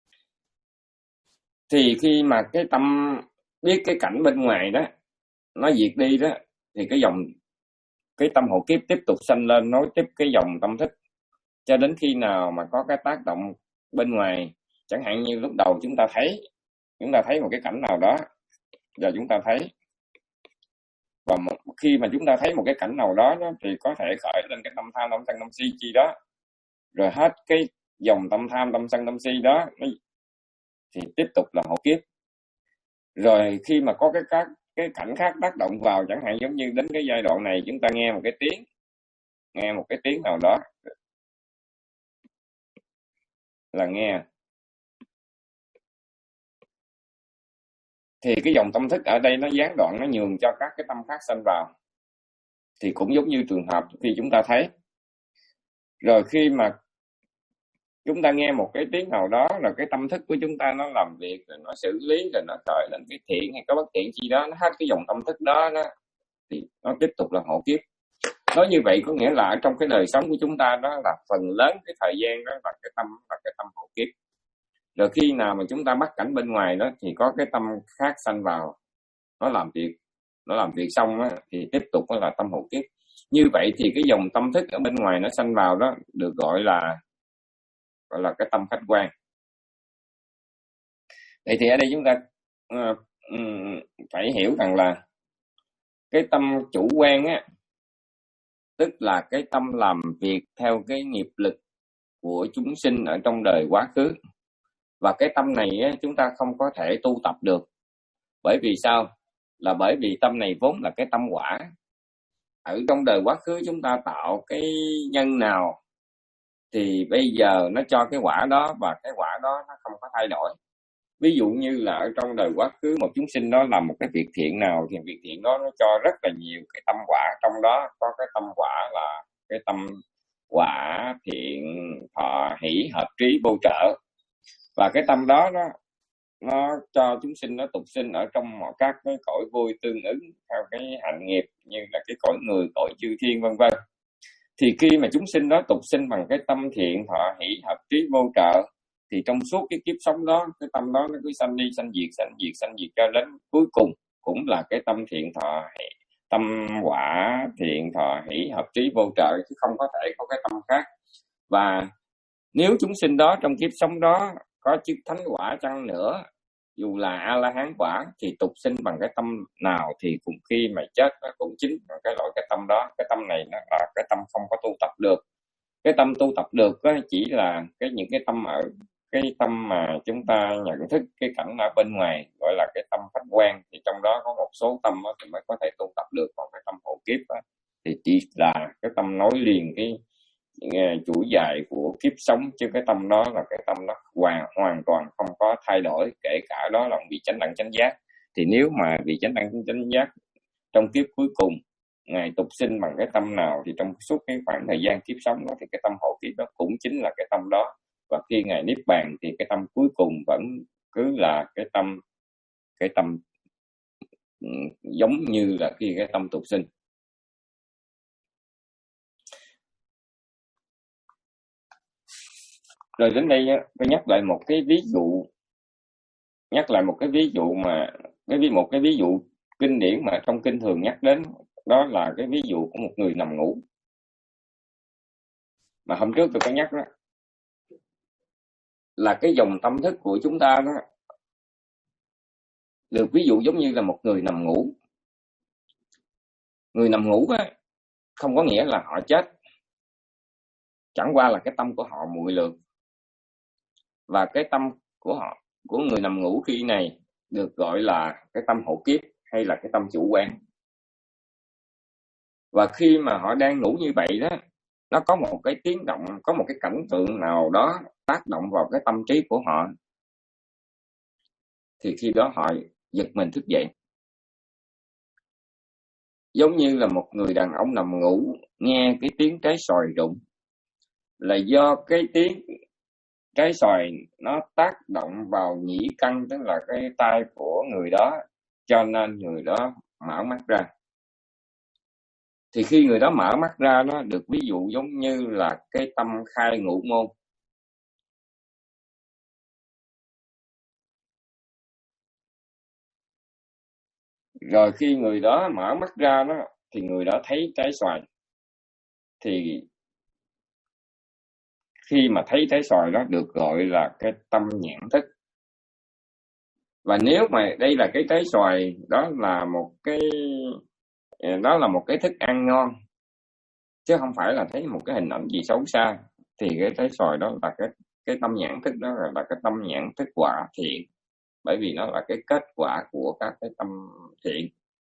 Thì khi mà cái tâm biết cái cảnh bên ngoài đó nó diệt đi đó, thì cái dòng cái tâm hộ kiếp tiếp tục sanh lên nối tiếp cái dòng tâm thức cho đến khi nào mà có cái tác động bên ngoài. Chẳng hạn như lúc đầu chúng ta thấy chúng ta thấy một cái cảnh nào đó, giờ chúng ta thấy, và một, khi mà chúng ta thấy một cái cảnh nào đó, đó thì có thể khởi lên cái tâm tham, tâm sân, tâm si chi đó, rồi hết cái dòng tâm tham, tâm sân, tâm si đó thì tiếp tục là hộ kiếp. Rồi khi mà có cái các cái cảnh khác tác động vào, chẳng hạn giống như đến cái giai đoạn này chúng ta nghe một cái tiếng nghe một cái tiếng nào đó là nghe, thì cái dòng tâm thức ở đây nó gián đoạn, nó nhường cho các cái tâm khác sanh vào. Thì cũng giống như trường hợp khi chúng ta thấy, rồi khi mà chúng ta nghe một cái tiếng nào đó, rồi cái tâm thức của chúng ta nó làm việc, rồi nó xử lý, rồi nó khởi lên cái thiện hay có bất thiện chi đó, nó hết cái dòng tâm thức đó, đó thì nó tiếp tục là hộ kiếp. Nói như vậy có nghĩa là ở trong cái đời sống của chúng ta đó, là phần lớn cái thời gian đó là cái tâm là cái tâm hộ kiếp. Rồi khi nào mà chúng ta bắt cảnh bên ngoài đó, thì có cái tâm khác sanh vào, nó làm việc nó làm việc xong đó, thì tiếp tục là tâm hộ kiếp. Như vậy thì cái dòng tâm thức ở bên ngoài nó sanh vào đó được gọi là gọi là cái tâm khách quan. Vậy thì ở đây chúng ta uh, um, phải hiểu rằng là cái tâm chủ quan á, tức là cái tâm làm việc theo cái nghiệp lực của chúng sinh ở trong đời quá khứ. Và cái tâm này á, chúng ta không có thể tu tập được. Bởi vì sao? Là bởi vì tâm này vốn là cái tâm quả. Ở trong đời quá khứ chúng ta tạo cái nhân nào thì bây giờ nó cho cái quả đó, và cái quả đó nó không có thay đổi. Ví dụ như là ở trong đời quá khứ một chúng sinh đó làm một cái việc thiện nào thì việc thiện đó nó cho rất là nhiều cái tâm quả. Trong đó có cái tâm quả là cái tâm quả thiện thọ hỷ hợp trí vô trợ. Và cái tâm đó nó, nó cho chúng sinh nó tục sinh ở trong mọi các cái cõi vui tương ứng theo cái hạnh nghiệp, như là cái cõi người, cõi chư thiên vân vân. Thì khi mà chúng sinh đó tục sinh bằng cái tâm thiện thọ hỷ hợp trí vô trợ, thì trong suốt cái kiếp sống đó, cái tâm đó nó cứ sanh đi sanh diệt sanh diệt sanh diệt cho đến cuối cùng cũng là cái tâm thiện thọ hỷ, tâm quả thiện thọ hỷ hợp trí vô trợ, chứ không có thể có cái tâm khác. Và nếu chúng sinh đó trong kiếp sống đó có chức thánh quả chăng nữa, dù là A La Hán quả, thì tục sinh bằng cái tâm nào thì cũng khi mà chết nó cũng chính bằng cái loại cái tâm đó. Cái tâm này nó là cái tâm không có tu tập được. Cái tâm tu tập được đó chỉ là cái những cái tâm ở cái tâm mà chúng ta nhận thức cái cảnh ở bên ngoài, gọi là cái tâm khách quan. Thì trong đó có một số tâm đó thì mới có thể tu tập được. Còn cái tâm hộ kiếp đó, thì chỉ là cái tâm nối liền cái chuỗi dài của kiếp sống, chứ cái tâm đó là cái tâm nó hoàn hoàn toàn không có thay đổi. Kể cả đó là vị chánh đẳng chánh giác, thì nếu mà vị chánh đẳng chánh giác trong kiếp cuối cùng ngài tục sinh bằng cái tâm nào, thì trong suốt cái khoảng thời gian kiếp sống đó thì cái tâm hộ kiếp đó cũng chính là cái tâm đó. Và khi ngài niết bàn thì cái tâm cuối cùng vẫn cứ là cái tâm cái tâm giống như là khi cái tâm tục sinh. Rồi đến đây tôi nhắc lại một cái ví dụ, nhắc lại một cái ví dụ mà cái ví một cái ví dụ kinh điển mà trong kinh thường nhắc đến, đó là cái ví dụ của một người nằm ngủ. Mà hôm trước tôi có nhắc đó, là cái dòng tâm thức của chúng ta đó được ví dụ giống như là một người nằm ngủ. Người nằm ngủ á, không có nghĩa là họ chết, chẳng qua là cái tâm của họ muội lược. Và cái tâm của họ, của người nằm ngủ khi này được gọi là cái tâm hộ kiếp, hay là cái tâm chủ quan. Và khi mà họ đang ngủ như vậy đó, nó có một cái tiếng động, có một cái cảnh tượng nào đó tác động vào cái tâm trí của họ, thì khi đó họ giật mình thức dậy. Giống như là một người đàn ông nằm ngủ nghe cái tiếng trái xoài rụng, là do cái tiếng trái xoài nó tác động vào nhĩ căn, tức là cái tai của người đó, cho nên người đó mở mắt ra. Thì khi người đó mở mắt ra, nó được ví dụ giống như là cái tâm khai ngũ môn. Rồi khi người đó mở mắt ra đó, thì người đó thấy trái xoài. Thì khi mà thấy trái xoài đó được gọi là cái tâm nhãn thức. Và nếu mà đây là cái trái xoài, đó là một cái đó là một cái thức ăn ngon, chứ không phải là thấy một cái hình ảnh gì xấu xa, thì cái trái xoài đó là cái cái tâm nhãn thức, đó là, là cái tâm nhãn thức quả thiện, bởi vì nó là cái kết quả của các cái tâm thiện.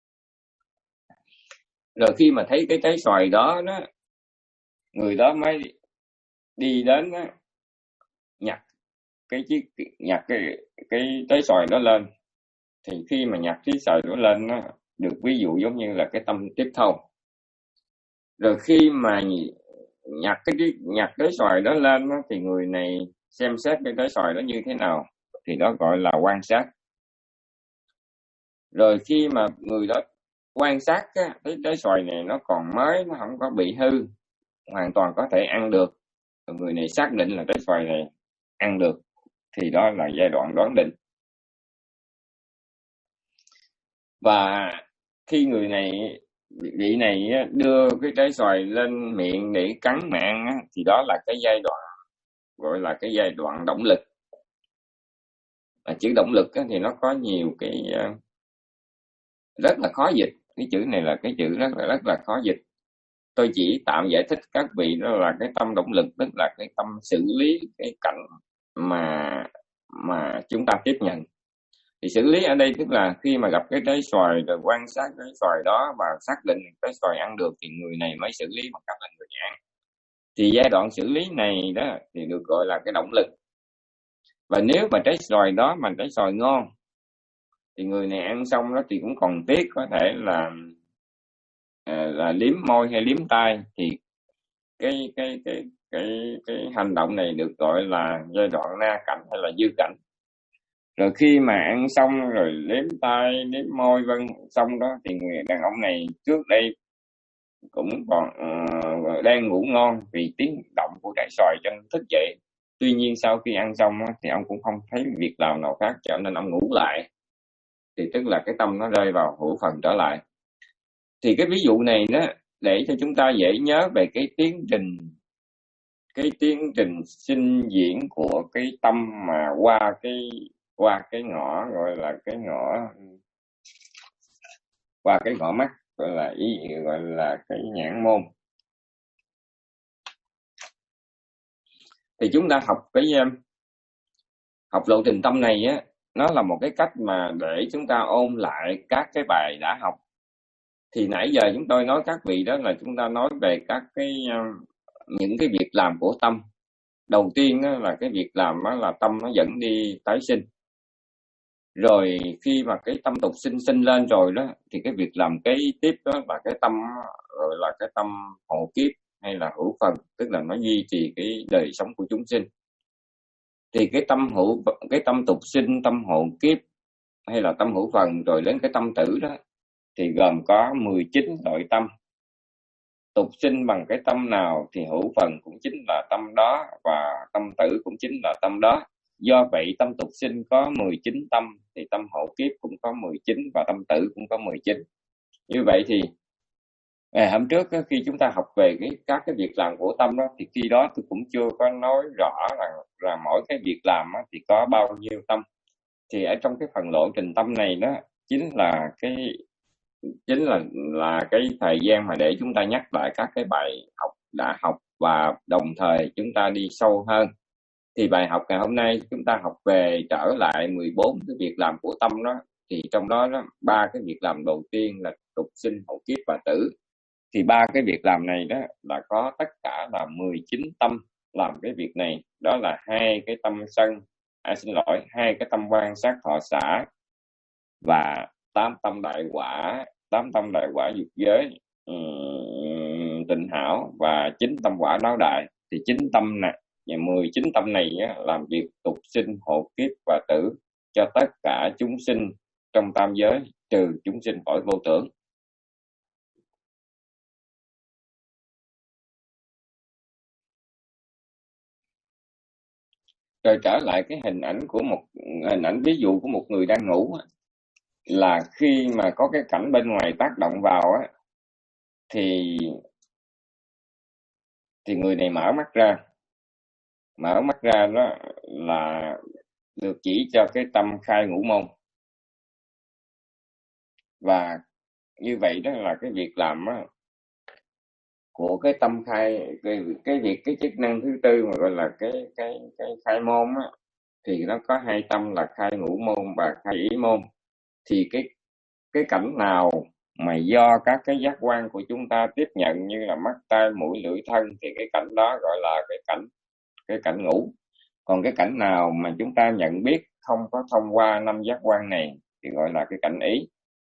Rồi khi mà thấy cái trái xoài đó, đó người đó mới đi đến đó, nhặt cái chiếc nhặt cái cái trái xoài đó lên. Thì khi mà nhặt trái xoài đó lên, nó được ví dụ giống như là cái tâm tiếp thâu. Rồi khi mà nhặt cái nhặt trái xoài đó lên đó, thì người này xem xét cái trái xoài đó như thế nào, thì đó gọi là quan sát. Rồi khi mà người đó quan sát á, thấy trái xoài này nó còn mới, nó không có bị hư, hoàn toàn có thể ăn được, rồi người này xác định là trái xoài này ăn được, thì đó là giai đoạn đoán định. Và khi người này vị này đưa cái trái xoài lên miệng để cắn mà ăn, thì đó là cái giai đoạn gọi là cái giai đoạn động lực. Và chữ động lực thì nó có nhiều cái rất là khó dịch. Cái chữ này là cái chữ rất là rất là khó dịch. Tôi chỉ tạm giải thích các vị đó là cái tâm động lực, tức là cái tâm xử lý cái cảnh mà mà chúng ta tiếp nhận. Thì xử lý ở đây tức là khi mà gặp cái trái xoài rồi quan sát cái xoài đó và xác định cái xoài ăn được thì người này mới xử lý bằng cách là người ăn. Thì giai đoạn xử lý này đó thì được gọi là cái động lực. Và nếu mà trái xoài đó mà trái xoài ngon thì người này ăn xong đó thì cũng còn tiếc, có thể là là liếm môi hay liếm tay, thì cái cái cái cái cái hành động này được gọi là giai đoạn na cảnh hay là dư cảnh. Rồi khi mà ăn xong rồi liếm tay liếm môi vân xong đó thì người đàn ông này trước đây cũng còn uh, đang ngủ ngon vì tiếng động của trái xoài cho nên thức dậy. Tuy nhiên sau khi ăn xong đó, thì ông cũng không thấy việc làm nào khác cho nên ông ngủ lại, thì tức là cái tâm nó rơi vào hữu phần trở lại. Thì cái ví dụ này đó để cho chúng ta dễ nhớ về cái tiến trình cái tiến trình sinh diễn của cái tâm mà qua cái qua cái ngõ gọi là cái ngõ qua cái ngõ mắt gọi là ý gọi là cái nhãn môn. Thì chúng ta học cái học lộ trình tâm này á, nó là một cái cách mà để chúng ta ôn lại các cái bài đã học. Thì nãy giờ chúng tôi nói các vị đó là chúng ta nói về các cái những cái việc làm của tâm. Đầu tiên đó là cái việc làm đó là tâm nó dẫn đi tái sinh. Rồi khi mà cái tâm tục sinh sinh lên rồi đó thì cái việc làm kế tiếp đó là cái tâm gọi là cái tâm hộ kiếp hay là hữu phần, tức là nó duy trì cái đời sống của chúng sinh. Thì cái tâm hữu cái tâm tục sinh, tâm hộ kiếp hay là tâm hữu phần rồi đến cái tâm tử đó thì gồm có mười chín loại tâm. Tục sinh bằng cái tâm nào thì hữu phần cũng chính là tâm đó, và tâm tử cũng chính là tâm đó. Do vậy tâm tục sinh có mười chín tâm thì tâm hộ kiếp cũng có mười chín và tâm tử cũng có mười chín. Như vậy thì ngày hôm trước khi chúng ta học về cái các cái việc làm của tâm đó thì khi đó tôi cũng chưa có nói rõ là, là mỗi cái việc làm đó thì có bao nhiêu tâm. Thì ở trong cái phần lộ trình tâm này đó chính là cái chính là là cái thời gian mà để chúng ta nhắc lại các cái bài học đã học và đồng thời chúng ta đi sâu hơn. Thì bài học ngày hôm nay chúng ta học về trở lại mười bốn cái việc làm của tâm đó, thì trong đó đó ba cái việc làm đầu tiên là tục sinh, hộ kiếp và tử. Thì ba cái việc làm này đó là có tất cả là mười chín tâm làm cái việc này. Đó là hai cái tâm sân, à, xin lỗi, hai cái tâm quan sát thọ xả và tám tâm đại quả, tám tâm đại quả dục giới, um, tịnh hảo và chín tâm quả đáo đại. Thì chín tâm này, mười chín tâm này á, làm việc tục sinh, hộ kiếp và tử cho tất cả chúng sinh trong tam giới trừ chúng sinh cõi vô tưởng. Rồi trở lại cái hình ảnh của một hình ảnh ví dụ của một người đang ngủ, là khi mà có cái cảnh bên ngoài tác động vào á, thì thì người này mở mắt ra. Mở mắt ra đó là được chỉ cho cái tâm khai ngũ môn. Và như vậy đó là cái việc làm á, của cái tâm khai cái, cái việc cái chức năng thứ tư mà gọi là cái cái cái khai môn á, thì nó có hai tâm là khai ngũ môn và khai ý môn. Thì cái cái cảnh nào mà do các cái giác quan của chúng ta tiếp nhận như là mắt, tai, mũi, lưỡi, thân thì cái cảnh đó gọi là cái cảnh cái cảnh ngủ. Còn cái cảnh nào mà chúng ta nhận biết không có thông qua năm giác quan này thì gọi là cái cảnh ý.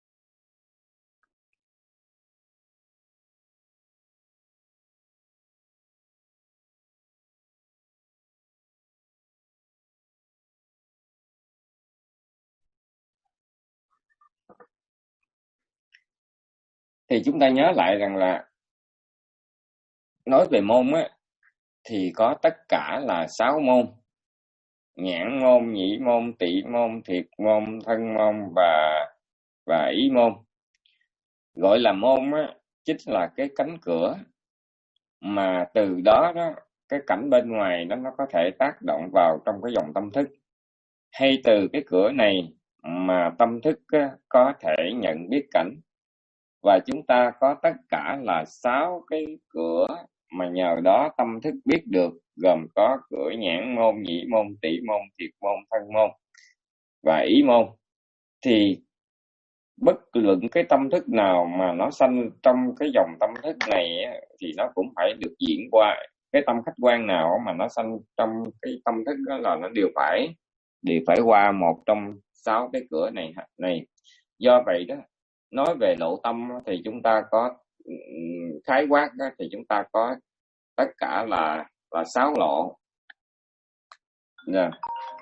Thì chúng ta nhớ lại rằng là nói về môn á thì có tất cả là sáu môn: nhãn môn, nhĩ môn, tỵ môn, thiệt môn, thân môn và và ý môn. Gọi là môn á, chính là cái cánh cửa mà từ đó đó cái cảnh bên ngoài đó nó có thể tác động vào trong cái dòng tâm thức, hay từ cái cửa này mà tâm thức á, có thể nhận biết cảnh. Và chúng ta có tất cả là sáu cái cửa mà nhờ đó tâm thức biết được, gồm có cửa nhãn môn, nhĩ môn, tỷ môn, thiệt môn, thân môn và ý môn. Thì bất luận cái tâm thức nào mà nó sanh trong cái dòng tâm thức này á, thì nó cũng phải được diễn qua. Cái tâm khách quan nào mà nó sanh trong cái tâm thức đó là nó đều phải đều phải qua một trong sáu cái cửa này này. Do vậy đó, nói về lộ tâm thì chúng ta có khái quát đó, thì chúng ta có tất cả là là sáu lộ. Yeah.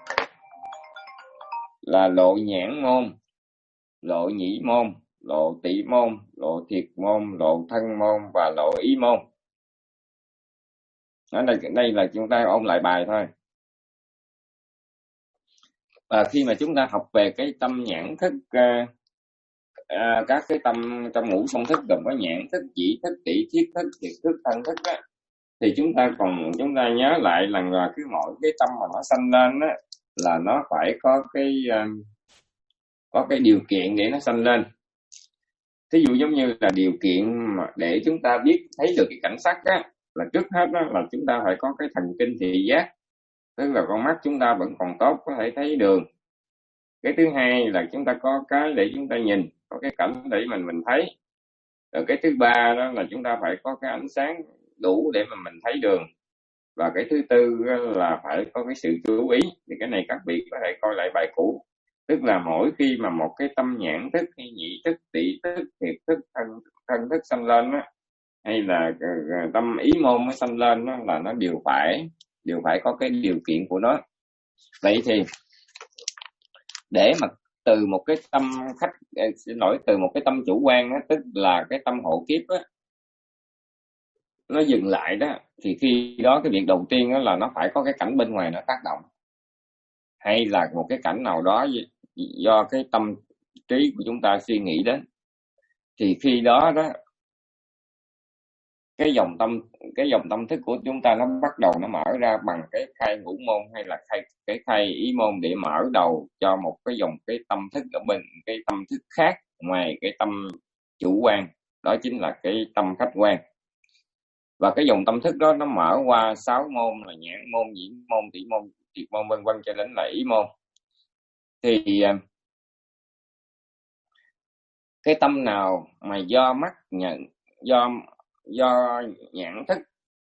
Là lộ nhãn môn, lộ nhĩ môn, lộ tỷ môn, lộ thiệt môn, lộ thân môn và lộ ý môn. Ở đây, đây là chúng ta ôn lại bài thôi. Và khi mà chúng ta học về cái tâm nhãn thức, uh, uh, các cái tâm trong ngũ song thức gồm có nhãn thức, chỉ thức, tỷ thiết thức, thiệt thức, thân thức á, thì chúng ta còn chúng ta nhớ lại là cứ mỗi cái tâm mà nó sanh lên á, là nó phải có cái uh, có cái điều kiện để nó sanh lên. Thí dụ giống như là điều kiện mà để chúng ta biết thấy được cái cảnh sắc á, là trước hết đó là chúng ta phải có cái thần kinh thị giác, tức là con mắt chúng ta vẫn còn tốt, có thể thấy đường. Cái thứ hai là chúng ta có cái để chúng ta nhìn, có cái cảnh để mình mình thấy. Rồi cái thứ ba đó là chúng ta phải có cái ánh sáng đủ để mà mình thấy đường. Và cái thứ tư là phải có cái sự chú ý. Thì cái này các vị có thể coi lại bài cũ. Tức là mỗi khi mà một cái tâm nhãn thức, hay nhĩ thức, tỷ thức, thiệt thức, thân, thân thức sanh lên á, hay là tâm ý môn nó sanh lên á, là nó đều phải đều phải có cái điều kiện của nó. Vậy thì để mà từ một cái tâm khách xin lỗi từ một cái tâm chủ quan á, tức là cái tâm hộ kiếp á, nó dừng lại đó, thì khi đó cái việc đầu tiên đó là nó phải có cái cảnh bên ngoài nó tác động, hay là một cái cảnh nào đó do cái tâm trí của chúng ta suy nghĩ đến. Thì khi đó đó cái dòng tâm cái dòng tâm thức của chúng ta nó bắt đầu nó mở ra bằng cái khai ngũ môn, hay là khai cái khai ý môn, để mở đầu cho một cái dòng cái tâm thức ở bên cái tâm thức khác ngoài cái tâm chủ quan, đó chính là cái tâm khách quan. Và cái dòng tâm thức đó nó mở qua sáu môn là nhãn môn, nhĩ môn, tỷ môn, thiệt môn, vân vân cho đến là ý môn. Thì cái tâm nào mà do mắt nhận, do do nhãn thức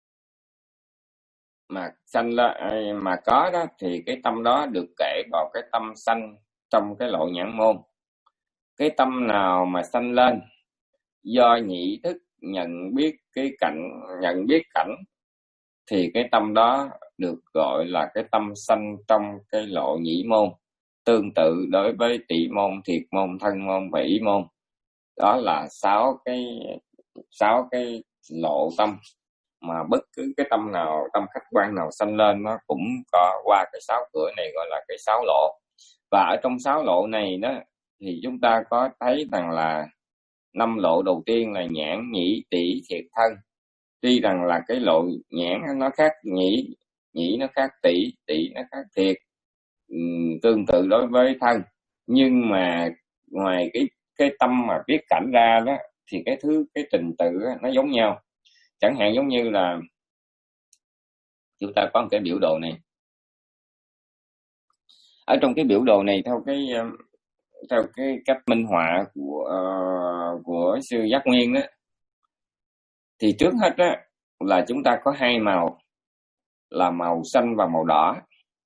mà sanh lên mà có đó, thì cái tâm đó được kể vào cái tâm sanh trong cái lộ nhãn môn. Cái tâm nào mà sanh lên do nhĩ thức nhận biết cái cảnh nhận biết cảnh, thì cái tâm đó được gọi là cái tâm sanh trong cái lộ nhĩ môn. Tương tự đối với tỷ môn, thiệt môn, thân môn và ý môn. Đó là sáu cái sáu cái lộ tâm mà bất cứ cái tâm nào, tâm khách quan nào sanh lên, nó cũng có qua cái sáu cửa này, gọi là cái sáu lộ. Và ở trong sáu lộ này đó, thì chúng ta có thấy rằng là năm lộ đầu tiên là nhãn, nhĩ, tỷ, thiệt, thân. Tuy rằng là cái lộ nhãn nó khác nhĩ, nhĩ nó khác tỷ, tỷ nó khác thiệt, uhm, tương tự đối với thân, nhưng mà ngoài cái cái tâm mà biết cảnh ra đó, thì cái thứ cái trình tự đó, nó giống nhau. Chẳng hạn giống như là chúng ta có một cái biểu đồ này. Ở trong cái biểu đồ này, theo cái theo cái cách minh họa của uh, của sư Giác Nguyên đó, thì trước hết đó là chúng ta có hai màu là màu xanh và màu đỏ.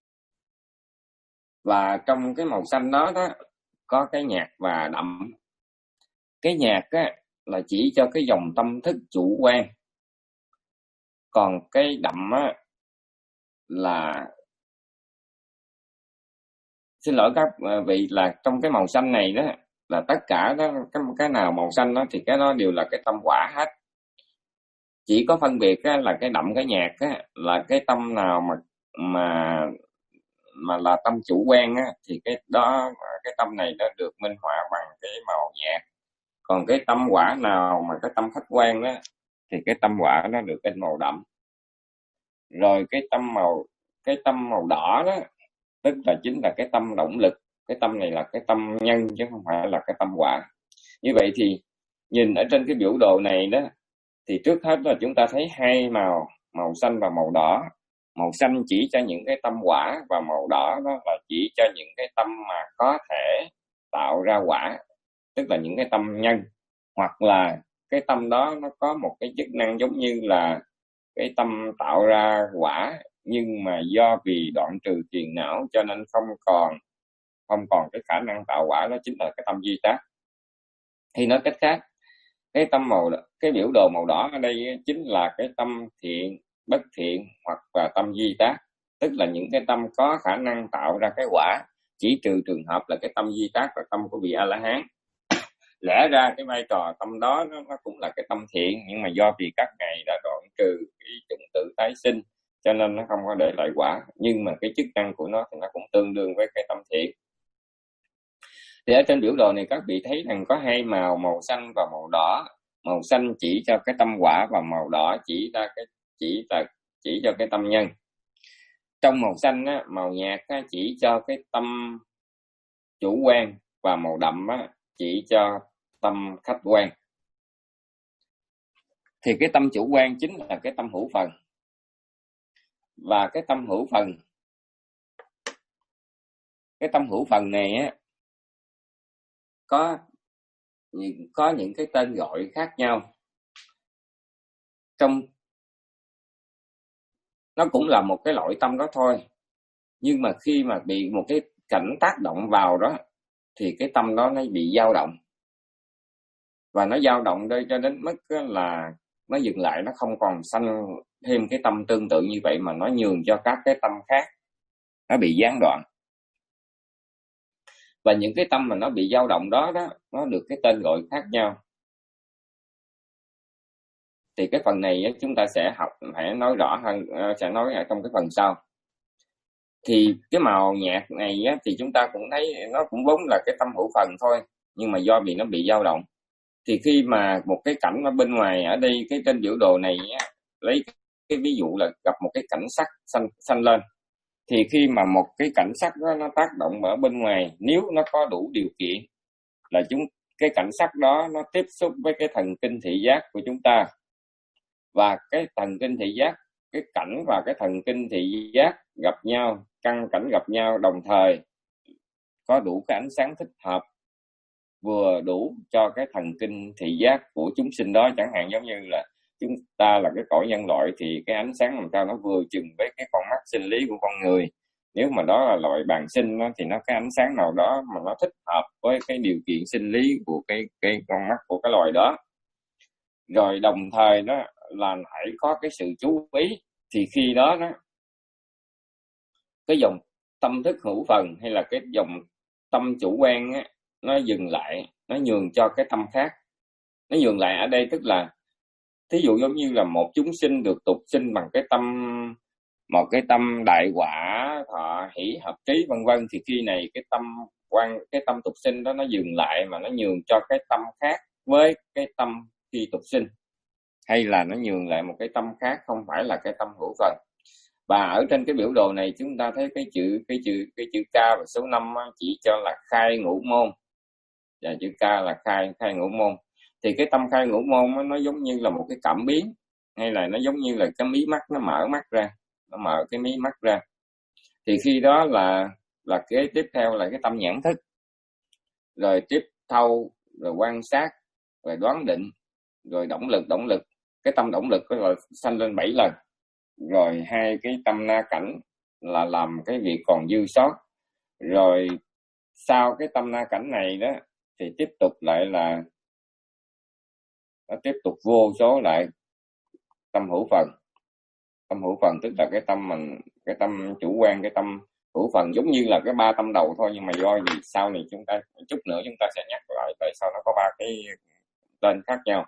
Và trong cái màu xanh đó đó có cái nhạt và đậm. Cái nhạt á là chỉ cho cái dòng tâm thức chủ quan, còn cái đậm á là, xin lỗi các vị, là trong cái màu xanh này đó là tất cả đó, cái, cái nào màu xanh đó thì cái đó đều là cái tâm quả hết. Chỉ có phân biệt á, là cái đậm cái nhạt á, là cái tâm nào mà mà mà là tâm chủ quan á, thì cái đó cái tâm này nó được minh họa bằng cái màu nhạt. Còn cái tâm quả nào mà cái tâm khách quan đó thì cái tâm quả nó được in màu đậm. Rồi cái tâm màu cái tâm màu đỏ đó tức là chính là cái tâm động lực. Cái tâm này là cái tâm nhân chứ không phải là cái tâm quả. Như vậy thì nhìn ở trên cái biểu đồ này đó, thì trước hết là chúng ta thấy hai màu, màu xanh và màu đỏ. Màu xanh chỉ cho những cái tâm quả, và màu đỏ đó là chỉ cho những cái tâm mà có thể tạo ra quả, tức là những cái tâm nhân. Hoặc là cái tâm đó nó có một cái chức năng giống như là cái tâm tạo ra quả, nhưng mà do vì đoạn trừ phiền não cho nên không còn không còn cái khả năng tạo quả, đó chính là cái tâm duy tác. Thì nói cách khác, cái tâm màu cái biểu đồ màu đỏ ở đây chính là cái tâm thiện, bất thiện hoặc là tâm duy tác, tức là những cái tâm có khả năng tạo ra cái quả, chỉ trừ trường hợp là cái tâm duy tác là tâm của vị A La Hán. Lẽ ra cái vai trò tâm đó nó, nó cũng là cái tâm thiện, nhưng mà do vì các ngài đã đoạn trừ cái chủng tử tái sinh cho nên nó không có để lại quả, nhưng mà cái chức năng của nó thì nó cũng tương đương với cái tâm thiện. Thì ở trên biểu đồ này các vị thấy rằng có hai màu, màu xanh và màu đỏ. Màu xanh chỉ cho cái tâm quả và màu đỏ chỉ ra cái chỉ là chỉ cho cái tâm nhân. Trong màu xanh á, màu nhạt á, chỉ cho cái tâm chủ quan, và màu đậm á, chỉ cho tâm khách quan. Thì cái tâm chủ quan chính là cái tâm hữu phần. Và cái tâm hữu phần cái tâm hữu phần này á có có những cái tên gọi khác nhau. Trong nó cũng là một cái loại tâm đó thôi, nhưng mà khi mà bị một cái cảnh tác động vào đó thì cái tâm đó nó bị dao động, và nó dao động đây cho đến mức là nó dừng lại, nó không còn sanh thêm cái tâm tương tự như vậy, mà nó nhường cho các cái tâm khác, nó bị gián đoạn. Và những cái tâm mà nó bị dao động đó đó, nó được cái tên gọi khác nhau. Thì cái phần này chúng ta sẽ học, phải nói rõ hơn, sẽ nói ở trong cái phần sau. Thì cái màu nhạt này thì chúng ta cũng thấy nó cũng vốn là cái tâm hữu phần thôi, nhưng mà do vì nó bị dao động, thì khi mà một cái cảnh ở bên ngoài, ở đây cái trên biểu đồ này lấy cái ví dụ là gặp một cái cảnh sắc xanh xanh lên, thì khi mà một cái cảnh sắc đó nó tác động ở bên ngoài, nếu nó có đủ điều kiện là chúng cái cảnh sắc đó nó tiếp xúc với cái thần kinh thị giác của chúng ta, và cái thần kinh thị giác, cái cảnh và cái thần kinh thị giác gặp nhau, căn cảnh gặp nhau đồng thời, có đủ cái ánh sáng thích hợp, vừa đủ cho cái thần kinh thị giác của chúng sinh đó. Chẳng hạn giống như là chúng ta là cái cõi nhân loại, thì cái ánh sáng làm sao nó vừa chừng với cái con mắt sinh lý của con người. Nếu mà đó là loại bàng sinh đó, thì nó cái ánh sáng nào đó mà nó thích hợp với cái điều kiện sinh lý của cái cái con mắt của cái loài đó. Rồi đồng thời đó là phải có cái sự chú ý, thì khi đó đó cái dòng tâm thức hữu phần hay là cái dòng tâm chủ quan á, nó dừng lại, nó nhường cho cái tâm khác. Nó nhường lại ở đây tức là thí dụ giống như là một chúng sinh được tục sinh bằng cái tâm, một cái tâm đại quả, thọ hỷ hợp trí vân vân, thì khi này cái tâm quan cái tâm tục sinh đó nó dừng lại, mà nó nhường cho cái tâm khác với cái tâm khi tục sinh, hay là nó nhường lại một cái tâm khác không phải là cái tâm hữu phần. Và ở trên cái biểu đồ này chúng ta thấy cái chữ cái chữ cái chữ K và số năm chỉ cho là khai ngũ môn, và chữ K là khai khai ngũ môn. Thì cái tâm khai ngũ môn nó giống như là một cái cảm biến, hay là nó giống như là cái mí mắt nó mở mắt ra, nó mở cái mí mắt ra. Thì khi đó là là cái tiếp theo là cái tâm nhãn thức, rồi tiếp thâu, rồi quan sát, rồi đoán định, rồi động lực động lực cái tâm động lực là sanh lên bảy lần. Rồi hai cái tâm na cảnh là làm cái việc còn dư sót. Rồi sau cái tâm na cảnh này đó thì tiếp tục lại là nó tiếp tục vô số lại tâm hữu phần. Tâm hữu phần tức là cái tâm mình cái tâm chủ quan, cái tâm hữu phần giống như là cái ba tâm đầu thôi, nhưng mà do gì sau này chúng ta chút nữa chúng ta sẽ nhắc lại tại sao nó có ba cái tên khác nhau.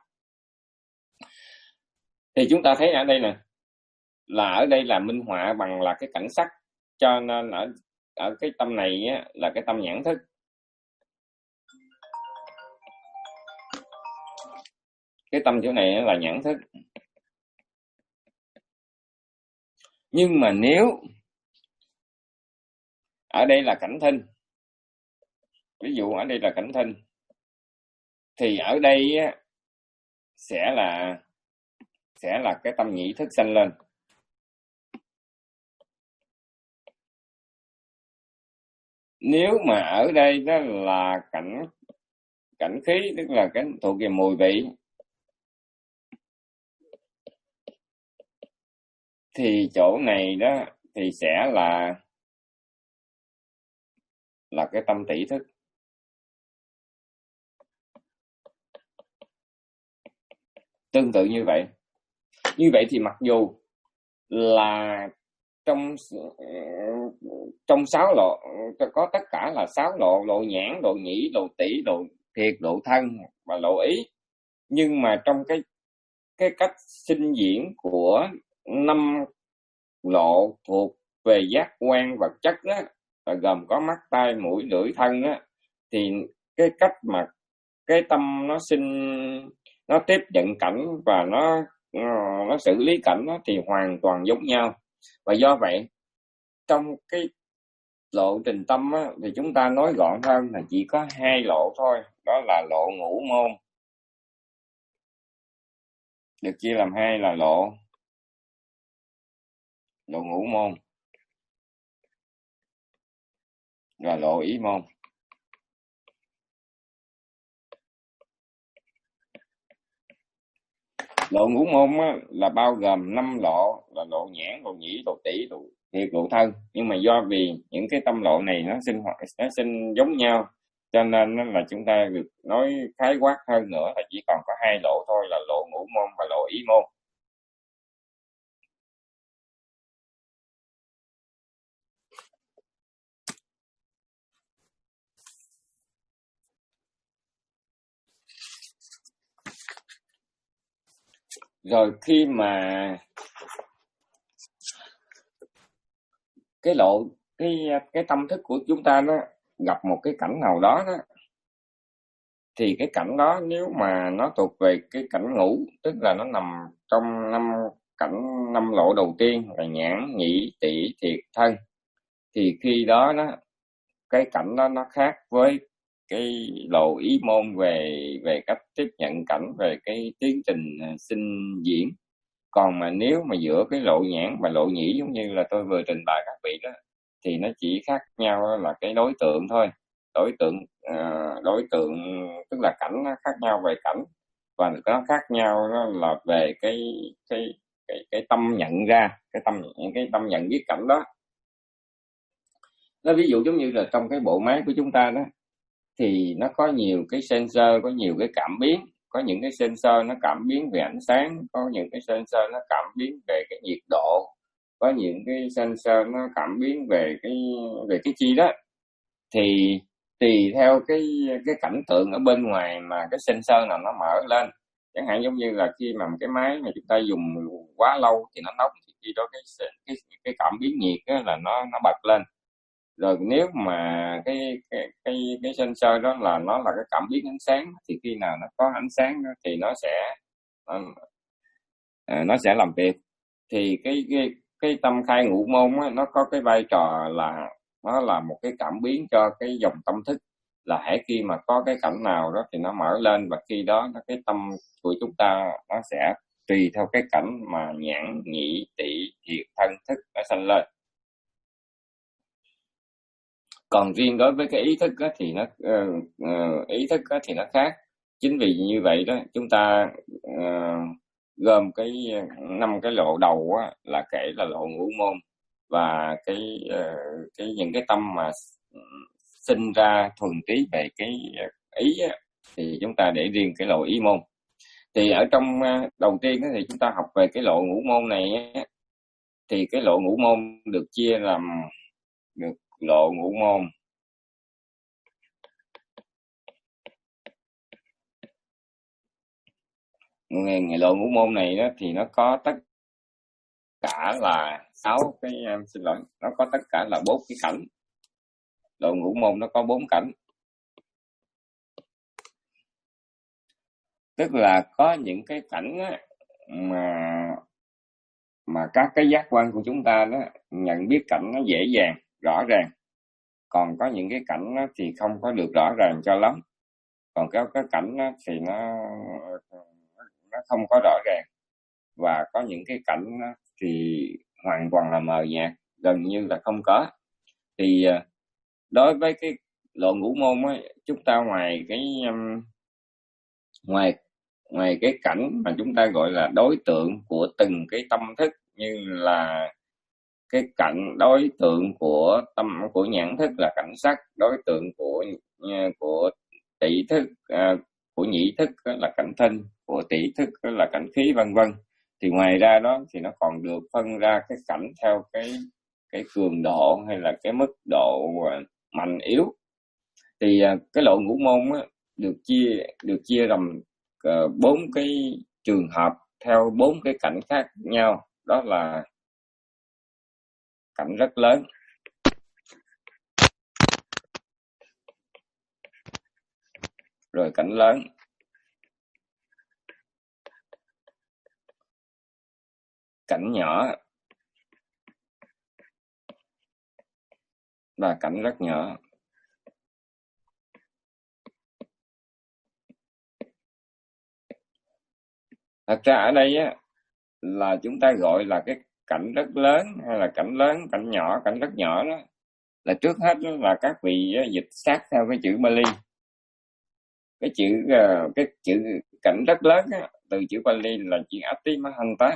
Thì chúng ta thấy ở đây nè, là ở đây là minh họa bằng là cái cảnh sắc, cho nên ở ở cái tâm này á, là cái tâm nhãn thức. cái tâm chỗ này là nhãn thức. Nhưng mà nếu ở đây là cảnh thinh, ví dụ ở đây là cảnh thinh, thì ở đây sẽ là sẽ là cái tâm nhĩ thức sanh lên. Nếu mà ở đây đó là cảnh cảnh khí, tức là cái thuộc về mùi vị, thì chỗ này đó thì sẽ là là cái tâm tỷ thức. Tương tự như vậy. Như vậy thì mặc dù là trong trong sáu lộ có tất cả là sáu lộ: lộ nhãn, lộ nhĩ, lộ tỷ, lộ thiệt, lộ thân và lộ ý, nhưng mà trong cái cái cách sinh diễn của năm lộ thuộc về giác quan vật chất đó, và gồm có mắt, tai, mũi, lưỡi, thân đó, thì cái cách mà cái tâm nó sinh, nó tiếp nhận cảnh và nó nó xử lý cảnh đó thì hoàn toàn giống nhau. Và do vậy trong cái lộ trình tâm á, thì chúng ta nói gọn hơn là chỉ có hai lộ thôi, đó là lộ ngũ môn, được chia làm hai là lộ lộ ngũ môn và lộ ý môn. Lộ ngũ môn á, là bao gồm năm lộ, là lộ nhãn, lộ nhĩ, lộ tỷ, lộ thiệt, lộ thân. Nhưng mà do vì những cái tâm lộ này nó sinh hoạt nó sinh giống nhau, cho nên là chúng ta được nói khái quát hơn nữa là chỉ còn có hai lộ thôi, là lộ ngũ môn và lộ ý môn. Rồi khi mà cái lộ cái cái tâm thức của chúng ta nó gặp một cái cảnh nào đó, đó thì cái cảnh đó nếu mà nó thuộc về cái cảnh ngũ, tức là nó nằm trong năm cảnh, năm lộ đầu tiên là nhãn, nhĩ, tỷ, thiệt, thân, thì khi đó nó cái cảnh đó nó khác với cái lộ ý môn về về cách tiếp nhận cảnh, về cái tiến trình sinh diễn. Còn mà nếu mà giữa cái lộ nhãn và lộ nhĩ, giống như là tôi vừa trình bày các vị đó, thì nó chỉ khác nhau là cái đối tượng thôi. Đối tượng uh, đối tượng tức là cảnh nó khác nhau về cảnh, và nó khác nhau đó là về cái cái cái cái tâm nhận ra, cái tâm cái tâm nhận biết cảnh đó. Nó ví dụ giống như là trong cái bộ máy của chúng ta đó, thì nó có nhiều cái sensor, có nhiều cái cảm biến. Có những cái sensor nó cảm biến về ánh sáng, có những cái sensor nó cảm biến về cái nhiệt độ, có những cái sensor nó cảm biến về cái về cái chi đó. Thì tùy theo cái cái cảnh tượng ở bên ngoài mà cái sensor nào nó mở lên. Chẳng hạn giống như là khi mà cái máy mà chúng ta dùng quá lâu thì nó nóng, thì khi đó cái cái cái cảm biến nhiệt đó là nó nó bật lên. Rồi nếu mà cái cái cái cái sensor đó là nó là cái cảm biến ánh sáng, thì khi nào nó có ánh sáng đó, thì nó sẽ nó sẽ làm việc. Thì cái cái cái tâm khai ngũ môn á, nó có cái vai trò là nó là một cái cảm biến cho cái dòng tâm thức, là hễ khi mà có cái cảnh nào đó thì nó mở lên, và khi đó cái tâm của chúng ta nó sẽ tùy theo cái cảnh mà nhãn, nhĩ, tỷ, thiệt, thân, thức nó sanh lên. Còn riêng đối với cái ý thức đó, thì nó uh, uh, ý thức đó thì nó khác. Chính vì như vậy đó, chúng ta uh, gồm cái năm cái lộ đầu á, là kể là lộ ngũ môn, và cái uh, cái những cái tâm mà sinh ra thuần túy về cái ý á, thì chúng ta để riêng cái lộ ý môn. Thì ở trong uh, đầu tiên đó, thì chúng ta học về cái lộ ngũ môn này á, thì cái lộ ngũ môn được chia làm được lộ ngũ môn ngày lộ ngũ môn này đó, thì nó có tất cả là sáu cái um, xin lỗi nó có tất cả là bốn cái cảnh. Lộ ngũ môn nó có bốn cảnh. Tức là có những cái cảnh á, mà mà các cái giác quan của chúng ta đó nhận biết cảnh nó dễ dàng, rõ ràng. Còn có những cái cảnh đó thì không có được rõ ràng cho lắm. Còn cái cái cảnh đó thì nó nó không có rõ ràng. Và có những cái cảnh đó thì hoàn toàn là mờ nhạt, gần như là không có. Thì đối với cái lộ ngũ môn ấy, chúng ta ngoài cái um, ngoài ngoài cái cảnh mà chúng ta gọi là đối tượng của từng cái tâm thức, như là cái cảnh đối tượng của tâm của nhãn thức là cảnh sắc, đối tượng của của tỷ thức, à, của nhĩ thức là cảnh thinh, của tỷ thức là cảnh khí, vân vân. Thì ngoài ra đó thì nó còn được phân ra cái cảnh theo cái cái cường độ hay là cái mức độ mạnh yếu. Thì cái lộ ngũ môn á, được chia được chia làm bốn uh, cái trường hợp theo bốn cái cảnh khác nhau. Đó là cảnh rất lớn, rồi cảnh lớn, cảnh nhỏ và cảnh rất nhỏ. Thật ra ở đây á, là chúng ta gọi là cái cảnh rất lớn hay là cảnh lớn, cảnh nhỏ, cảnh rất nhỏ đó, là trước hết đó là các vị dịch sát theo cái chữ Bali. Cái chữ cái chữ cảnh rất lớn á, từ chữ Bali là chữ Atimahanta.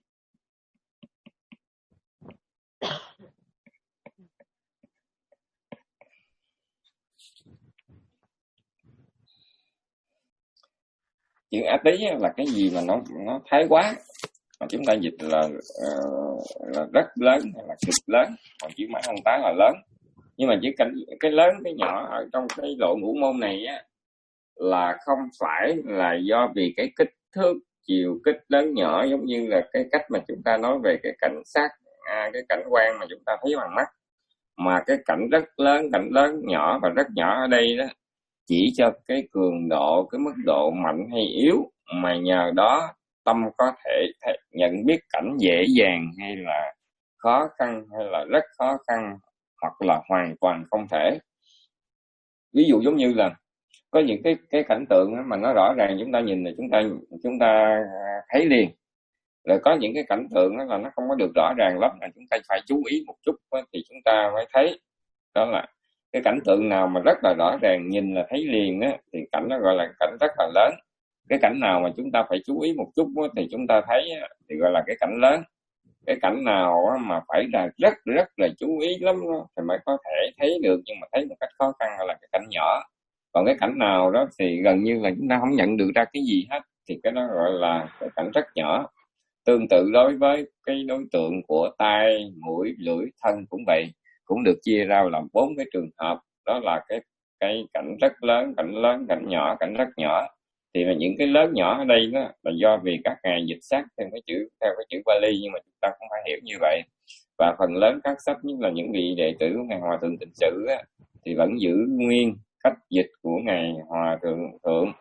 Chữ Ati là cái gì mà nó nó thái quá, mà chúng ta dịch là, uh, là rất lớn hay là cực lớn. Còn chữ Mahanta là lớn. Nhưng mà chữ cảnh cái lớn cái nhỏ ở trong cái lộ ngũ môn này á, là không phải là do vì cái kích thước chiều kích lớn nhỏ, giống như là cái cách mà chúng ta nói về cái cảnh sát, à, cái cảnh quan mà chúng ta thấy bằng mắt. Mà cái cảnh rất lớn, cảnh lớn nhỏ và rất nhỏ ở đây đó chỉ cho cái cường độ, cái mức độ mạnh hay yếu, mà nhờ đó tâm có thể, thể nhận biết cảnh dễ dàng hay là khó khăn, hay là rất khó khăn, hoặc là hoàn toàn không thể. Ví dụ giống như là có những cái cái cảnh tượng mà nó rõ ràng, chúng ta nhìn là chúng ta chúng ta thấy liền. Rồi có những cái cảnh tượng là nó không có được rõ ràng lắm, là chúng ta phải chú ý một chút thì chúng ta mới thấy. Đó là cái cảnh tượng nào mà rất là rõ ràng, nhìn là thấy liền á, thì cảnh đó gọi là cảnh rất là lớn. Cái cảnh nào mà chúng ta phải chú ý một chút á, thì chúng ta thấy á, thì gọi là cái cảnh lớn. Cái cảnh nào á, mà phải là rất rất là chú ý lắm đó, thì mới có thể thấy được, nhưng mà thấy một cách khó khăn là cái cảnh nhỏ. Còn cái cảnh nào đó thì gần như là chúng ta không nhận được ra cái gì hết, thì cái đó gọi là cái cảnh rất nhỏ. Tương tự đối với cái đối tượng của tai, mũi, lưỡi, thân cũng vậy, cũng được chia ra làm bốn cái trường hợp. Đó là cái cái cảnh rất lớn, cảnh lớn, cảnh nhỏ, cảnh rất nhỏ. Thì là những cái lớn nhỏ ở đây đó là do vì các ngài dịch sát theo cái chữ theo cái chữ Bali, nhưng mà chúng ta cũng phải hiểu như vậy. Và phần lớn các sách, nhất là những vị đệ tử của ngài Hòa Thượng Tịnh Sự á, thì vẫn giữ nguyên cách dịch của ngài Hòa Thượng Thượng.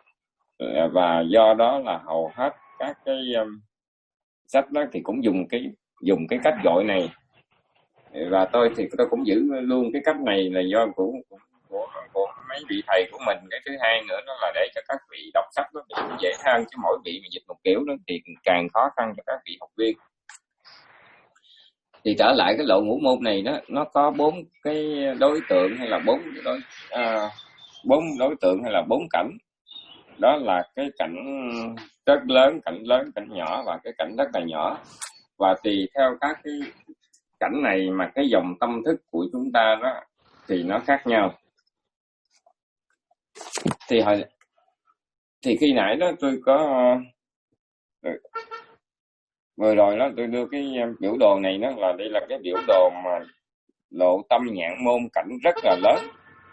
Và do đó là hầu hết các cái um, sách đó thì cũng dùng cái dùng cái cách gọi này. Và tôi thì tôi cũng giữ luôn cái cách này là do của của, của, của mấy vị thầy của mình. Cái thứ hai nữa đó là để cho các vị đọc sách đó thì cũng dễ hơn, chứ mỗi vị mà dịch một kiểu đó thì càng khó khăn cho các vị học viên. Thì trở lại cái lộ ngũ môn này đó, nó có bốn cái đối tượng hay là bốn cái đối à, bốn đối tượng hay là bốn cảnh. Đó là cái cảnh rất lớn, cảnh lớn, cảnh nhỏ và cái cảnh rất là nhỏ. Và tùy theo các cái cảnh này mà cái dòng tâm thức của chúng ta đó thì nó khác nhau. Thì hồi thì khi nãy đó tôi có vừa rồi đó tôi đưa cái biểu đồ này, nó là đây là cái biểu đồ mà lộ tâm nhãn môn cảnh rất là lớn.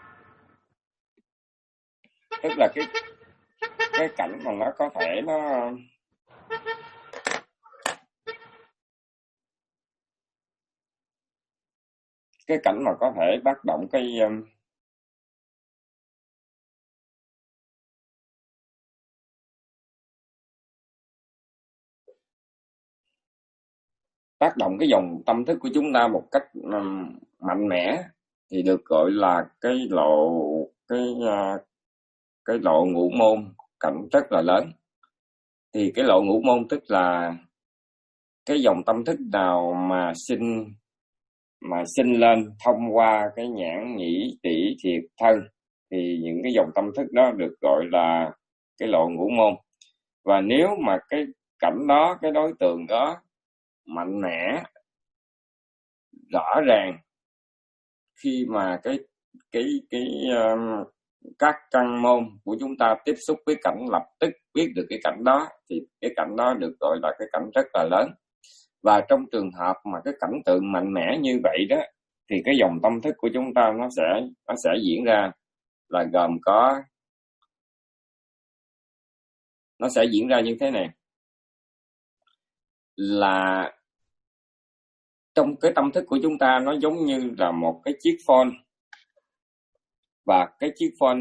Tức là cái cái cảnh mà nó có thể nó cái cảnh mà có thể tác động cái tác động cái dòng tâm thức của chúng ta một cách um, mạnh mẽ thì được gọi là cái lộ cái uh, cái lộ ngũ môn cảnh rất là lớn. Thì cái lộ ngũ môn tức là cái dòng tâm thức nào mà sinh mà sinh lên thông qua cái nhãn nhĩ tỷ thiệt thân thì những cái dòng tâm thức đó được gọi là cái lộ ngũ môn. Và nếu mà cái cảnh đó, cái đối tượng đó mạnh mẽ, rõ ràng, khi mà cái cái cái um, các căn môn của chúng ta tiếp xúc với cảnh lập tức biết được cái cảnh đó thì cái cảnh đó được gọi là cái cảnh rất là lớn. Và trong trường hợp mà cái cảnh tượng mạnh mẽ như vậy đó thì cái dòng tâm thức của chúng ta nó sẽ nó sẽ diễn ra là gồm có nó sẽ diễn ra như thế này, là trong cái tâm thức của chúng ta nó giống như là một cái chiếc phone, và cái chiếc phone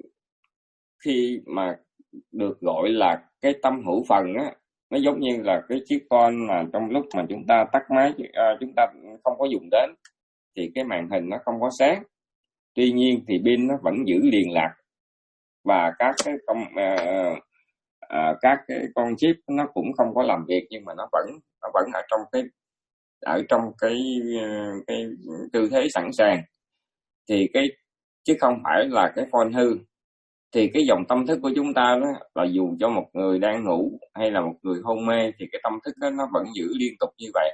khi mà được gọi là cái tâm hữu phần á, nó giống như là cái chiếc phone mà trong lúc mà chúng ta tắt máy, à, chúng ta không có dùng đến thì cái màn hình nó không có sáng, tuy nhiên thì pin nó vẫn giữ liên lạc và các cái công à, à, các cái con chip nó cũng không có làm việc, nhưng mà nó vẫn nó vẫn ở trong cái ở trong cái cái tư thế sẵn sàng, thì cái chứ không phải là cái phone hư. Thì cái dòng tâm thức của chúng ta đó là dù cho một người đang ngủ hay là một người hôn mê thì cái tâm thức đó nó vẫn giữ liên tục như vậy.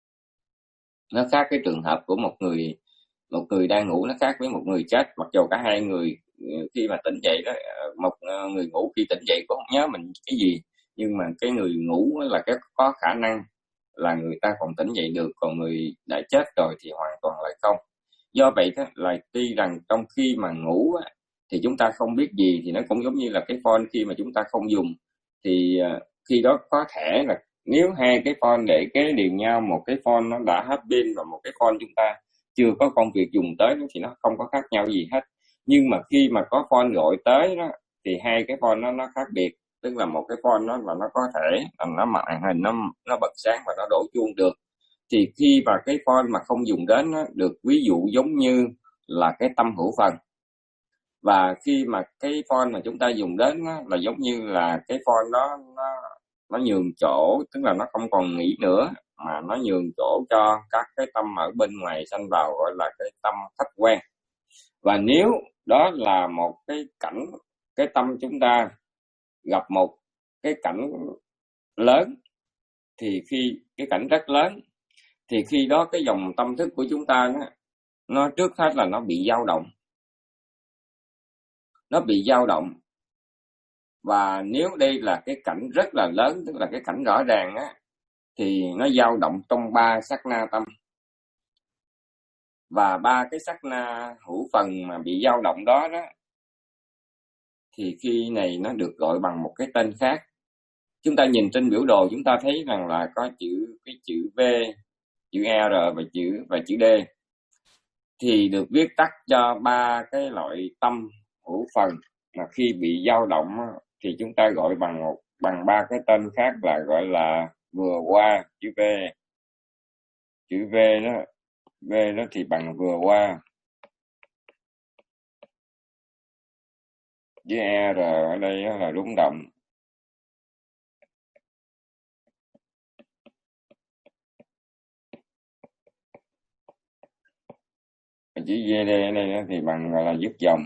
Nó khác cái trường hợp của một người một người đang ngủ, nó khác với một người chết. Mặc dù cả hai người khi mà tỉnh dậy đó, một người ngủ khi tỉnh dậy cũng không nhớ mình cái gì, nhưng mà cái người ngủ là cái có khả năng là người ta còn tỉnh dậy được, còn người đã chết rồi thì hoàn toàn là không. Do vậy đó là tuy rằng trong khi mà ngủ á, thì chúng ta không biết gì, thì nó cũng giống như là cái phone khi mà chúng ta không dùng thì uh, khi đó có thể là nếu hai cái phone để kế liền nhau, một cái phone nó đã hết pin và một cái phone chúng ta chưa có công việc dùng tới thì nó không có khác nhau gì hết. Nhưng mà khi mà có phone gọi tới đó thì hai cái phone nó nó khác biệt, tức là một cái phone nó là nó có thể là nó màn hình nó nó bật sáng và nó đổ chuông được, thì khi mà cái phone mà không dùng đến nó được ví dụ giống như là cái tâm hữu phần. Và khi mà cái phone mà chúng ta dùng đến nó là giống như là cái phone đó nó nó nhường chỗ, tức là nó không còn nghĩ nữa mà nó nhường chỗ cho các cái tâm ở bên ngoài sanh vào, gọi là cái tâm khách quan. Và nếu đó là một cái cảnh, cái tâm chúng ta gặp một cái cảnh lớn, thì khi cái cảnh rất lớn thì khi đó cái dòng tâm thức của chúng ta nó, nó trước hết là nó bị dao động. Nó bị dao động. Và nếu đây là cái cảnh rất là lớn, tức là cái cảnh rõ ràng á, thì nó dao động trong ba sát na tâm. Và ba cái sát na hữu phần mà bị dao động đó đó, thì khi này nó được gọi bằng một cái tên khác. Chúng ta nhìn trên biểu đồ chúng ta thấy rằng là có chữ cái chữ V, chữ R và chữ và chữ D, thì được viết tắt cho ba cái loại tâm hữu phần mà khi bị dao động thì chúng ta gọi bằng một bằng ba cái tên khác, là gọi là vừa qua, chữ V, chữ V đó, V đó thì bằng vừa qua, với R ở đây là rung động. Chữ vê đê ở đây thì bằng gọi là dứt dòng.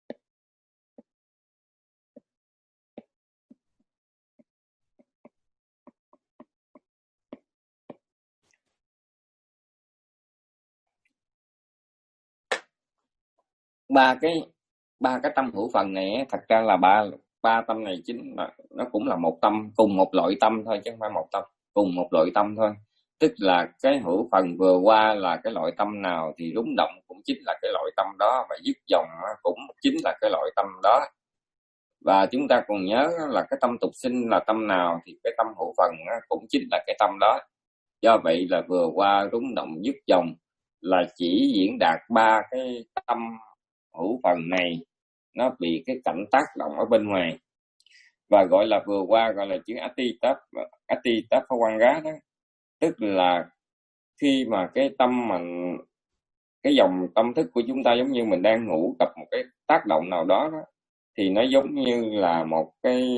Ba cái ba cái tâm hữu phần này thật ra là ba ba tâm này chính là nó cũng là một tâm, cùng một loại tâm thôi chứ không phải một tâm, cùng một loại tâm thôi. Tức là cái hữu phần vừa qua là cái loại tâm nào thì rung động cũng chính là cái loại tâm đó, và dứt dòng cũng chính là cái loại tâm đó. Và chúng ta còn nhớ là cái tâm tục sinh là tâm nào thì cái tâm hữu phần cũng chính là cái tâm đó. Do vậy là vừa qua, rung động, dứt dòng là chỉ diễn đạt ba cái tâm hữu phần này nó bị cái cảnh tác động ở bên ngoài, và gọi là vừa qua, gọi là chữ Ati Tap Ati Tap Phawanga đó, tức là khi mà cái tâm mình, cái dòng tâm thức của chúng ta giống như mình đang ngủ, gặp một cái tác động nào đó, đó thì nó giống như là một cái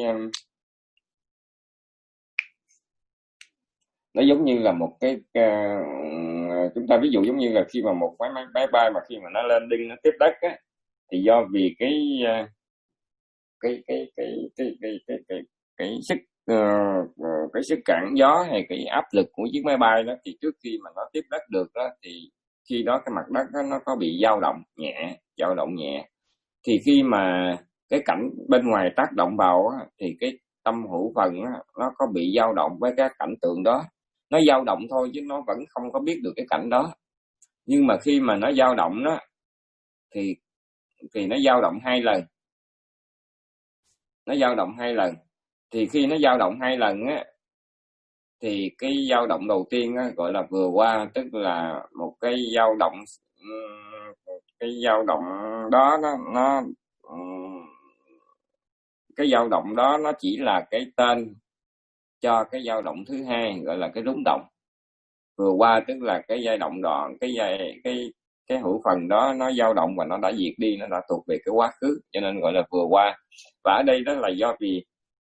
nó giống như là một cái uh, chúng ta ví dụ giống như là khi mà một máy máy máy bay mà khi mà nó lên đinh nó tiếp đất á, thì do vì cái uh, cái cái cái cái cái cái cái, cái sức uh, cái sức cản gió hay cái áp lực của chiếc máy bay đó, thì trước khi mà nó tiếp đất được đó, thì khi đó cái mặt đất đó, nó có bị dao động nhẹ dao động nhẹ thì khi mà cái cảnh bên ngoài tác động vào á, thì cái tâm hữu phần á, nó có bị dao động với cái cảnh tượng đó. Nó dao động thôi chứ nó vẫn không có biết được cái cảnh đó. Nhưng mà khi mà nó dao động đó thì thì nó dao động hai lần. Nó dao động hai lần. Thì khi nó dao động hai lần á, thì cái dao động đầu tiên á, gọi là vừa qua, tức là một cái dao động, cái dao động đó nó nó cái dao động đó nó chỉ là cái tên cho cái dao động thứ hai, gọi là cái rúng động. Vừa qua tức là cái giai động đoạn, cái giai cái cái hữu phần đó nó dao động và nó đã diệt đi, nó đã thuộc về cái quá khứ, cho nên gọi là vừa qua. Và ở đây đó là do vì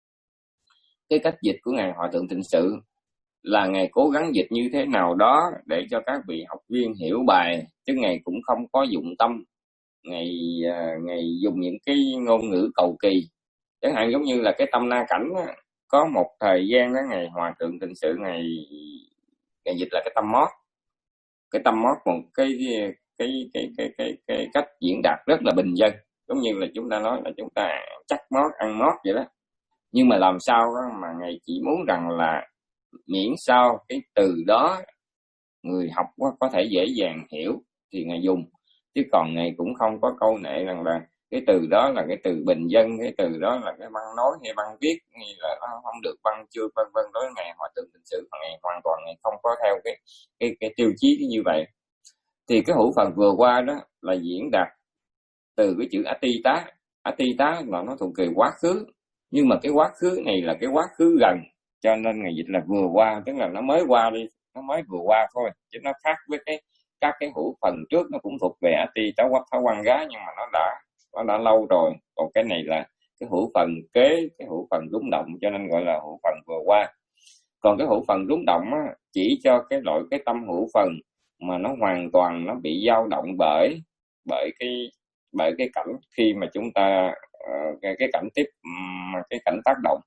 cái cách dịch của ngài Hòa Thượng Tịnh Sự là ngài cố gắng dịch như thế nào đó để cho các vị học viên hiểu bài, chứ ngài cũng không có dụng tâm, ngài ngài dùng những cái ngôn ngữ cầu kỳ. Chẳng hạn giống như là cái tâm na cảnh á, có một thời gian đó ngài Hòa Thượng Tịnh Sự ngài ngài dịch là cái tâm mót. Cái tâm mót một cái cái cái cái cái cái, cái cách diễn đạt rất là bình dân, giống như là chúng ta nói là chúng ta chắc mót, ăn mót vậy đó. Nhưng mà làm sao đó mà ngài chỉ muốn rằng là miễn sao cái từ đó người học có thể dễ dàng hiểu thì ngài dùng, chứ còn ngài cũng không có câu nệ rằng là cái từ đó là cái từ bình dân, cái từ đó là cái văn nói hay văn viết, hay là nó không được văn chương vân vân. Đối với ngài Hòa Thượng Tịnh Sự, ngài hoàn toàn ngài không có theo cái cái cái tiêu chí như vậy. Thì cái hữu phần vừa qua đó là diễn đạt từ cái chữ atita. Atita là nó thuộc về quá khứ, nhưng mà cái quá khứ này là cái quá khứ gần, cho nên ngài dịch là vừa qua, tức là nó mới qua đi, nó mới vừa qua thôi, chứ nó khác với cái các cái hữu phần trước nó cũng thuộc về atita quắc tháo quan gá, nhưng mà nó đã nó đã lâu rồi. Còn cái này là cái hữu phần kế cái hữu phần rúng động, cho nên gọi là hữu phần vừa qua. Còn cái hữu phần rúng động á, chỉ cho cái loại cái tâm hữu phần mà nó hoàn toàn nó bị dao động bởi bởi cái bởi cái cảnh khi mà chúng ta uh, cái, cái cảnh tiếp um, cái cảnh tác động.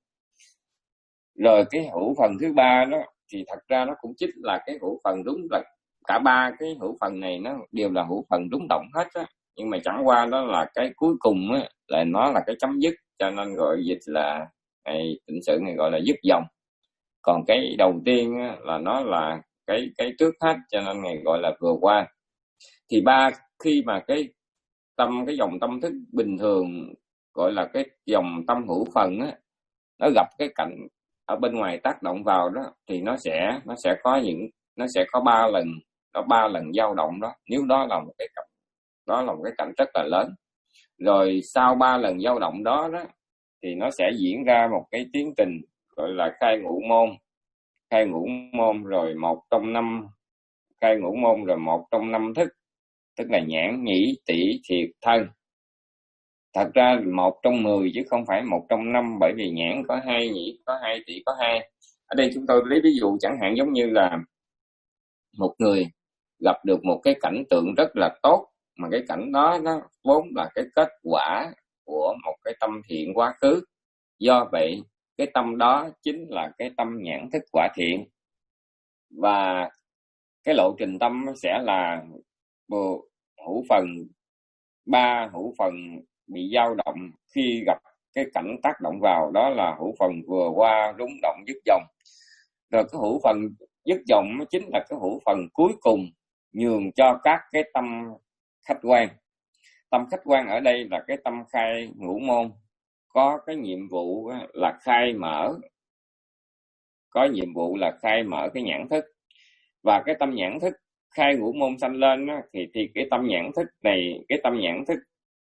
Rồi cái hữu phần thứ ba đó thì thật ra nó cũng chính là cái hữu phần rúng động. Cả ba cái hữu phần này nó đều là hữu phần rúng động hết á, nhưng mà chẳng qua đó là cái cuối cùng á, là nó là cái chấm dứt, cho nên gọi dịch là ngày Tịnh Sự này gọi là dứt dòng. Còn cái đầu tiên á, là nó là cái cái trước hết, cho nên ngày gọi là vừa qua. Thì ba khi mà cái tâm cái dòng tâm thức bình thường gọi là cái dòng tâm hữu phần á, nó gặp cái cảnh ở bên ngoài tác động vào đó, thì nó sẽ nó sẽ có những nó sẽ có ba lần nó ba lần dao động đó, nếu đó là một cái cảnh đó là một cái cảnh rất là lớn. Rồi sau ba lần dao động đó đó thì nó sẽ diễn ra một cái tiến trình gọi là khai ngũ môn. Khai ngũ môn rồi một trong năm khai ngũ môn rồi một trong năm thức, tức là nhãn, nhĩ, tỷ, thiệt, thân. Thật ra một trong mười chứ không phải một trong năm, bởi vì nhãn có hai, nhĩ có hai, tỷ có hai. Ở đây chúng tôi lấy ví dụ chẳng hạn giống như là một người gặp được một cái cảnh tượng rất là tốt, mà cái cảnh đó nó vốn là cái kết quả của một cái tâm thiện quá khứ. Do vậy cái tâm đó chính là cái tâm nhãn thức quả thiện. Và cái lộ trình tâm sẽ là hữu phần ba hữu phần bị dao động khi gặp cái cảnh tác động vào, đó là hữu phần vừa qua, rúng động, dứt dòng. Rồi cái hữu phần dứt dòng chính là cái hữu phần cuối cùng nhường cho các cái tâm khách quan. Tâm khách quan ở đây là cái tâm khai ngũ môn, có cái nhiệm vụ là khai mở có nhiệm vụ là khai mở cái nhãn thức. Và cái tâm nhãn thức khai ngũ môn sanh lên đó, thì thì cái tâm nhãn thức này cái tâm nhãn thức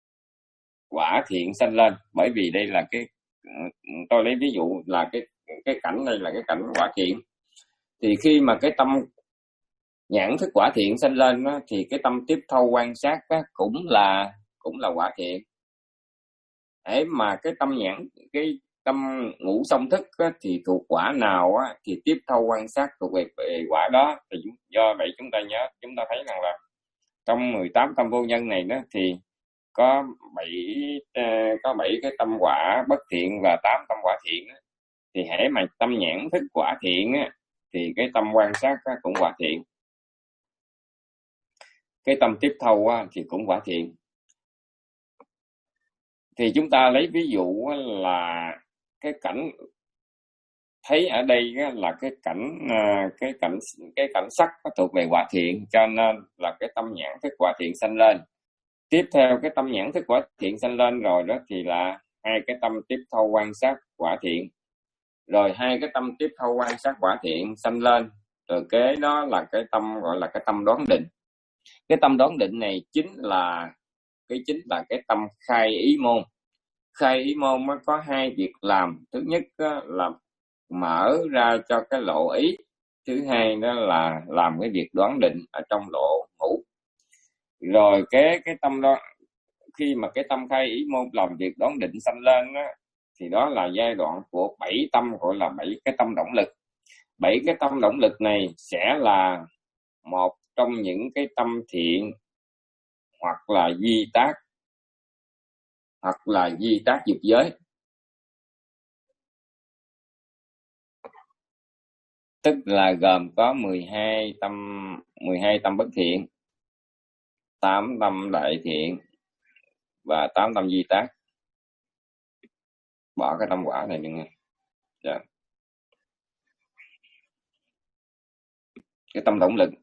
quả thiện sanh lên. Bởi vì đây là cái tôi lấy ví dụ là cái cái cảnh này là cái cảnh quả thiện. Thì khi mà cái tâm nhãn thức quả thiện sanh lên đó, thì cái tâm tiếp thâu quan sát đó, cũng là cũng là quả thiện. Ấy mà cái tâm nhãn cái tâm ngũ song thức á, thì thuộc quả nào á, thì tiếp thâu quan sát thuộc về, về quả đó. Thì do vậy chúng ta nhớ, chúng ta thấy rằng là trong mười tám tâm vô nhân này đó thì có bảy uh, có bảy cái tâm quả bất thiện và tám tâm quả thiện á. Thì hễ mà tâm nhãn thức quả thiện á, thì cái tâm quan sát á, cũng quả thiện. Cái tâm tiếp thâu á, thì cũng quả thiện. Thì chúng ta lấy ví dụ là cái cảnh thấy ở đây là cái cảnh cái cảnh cái cảnh sắc nó thuộc về quả thiện, cho nên là cái tâm nhãn thức quả thiện sanh lên. Tiếp theo cái tâm nhãn thức quả thiện sanh lên rồi đó thì là hai cái tâm tiếp thâu quan sát quả thiện, rồi hai cái tâm tiếp thâu quan sát quả thiện sanh lên, rồi kế đó là cái tâm gọi là cái tâm đoán định. Cái tâm đoán định này chính là cái chính là cái tâm khai ý môn. Khai ý môn nó có hai việc làm. Thứ nhất là mở ra cho cái lộ ý, thứ hai đó là làm cái việc đoán định ở trong lộ ngũ. Rồi cái cái tâm đó, khi mà cái tâm khai ý môn làm việc đoán định sanh lên đó, thì đó là giai đoạn của bảy tâm, gọi là bảy cái tâm động lực. Bảy cái tâm động lực này sẽ là một trong những cái tâm thiện, hoặc là di tác, hoặc là di tác dục giới. Tức là gồm có mười hai tâm mười hai tâm bất thiện, tám tâm đại thiện và tám tâm di tác. Bỏ cái tâm quả này đi nghe. Dạ. Cái tâm động lực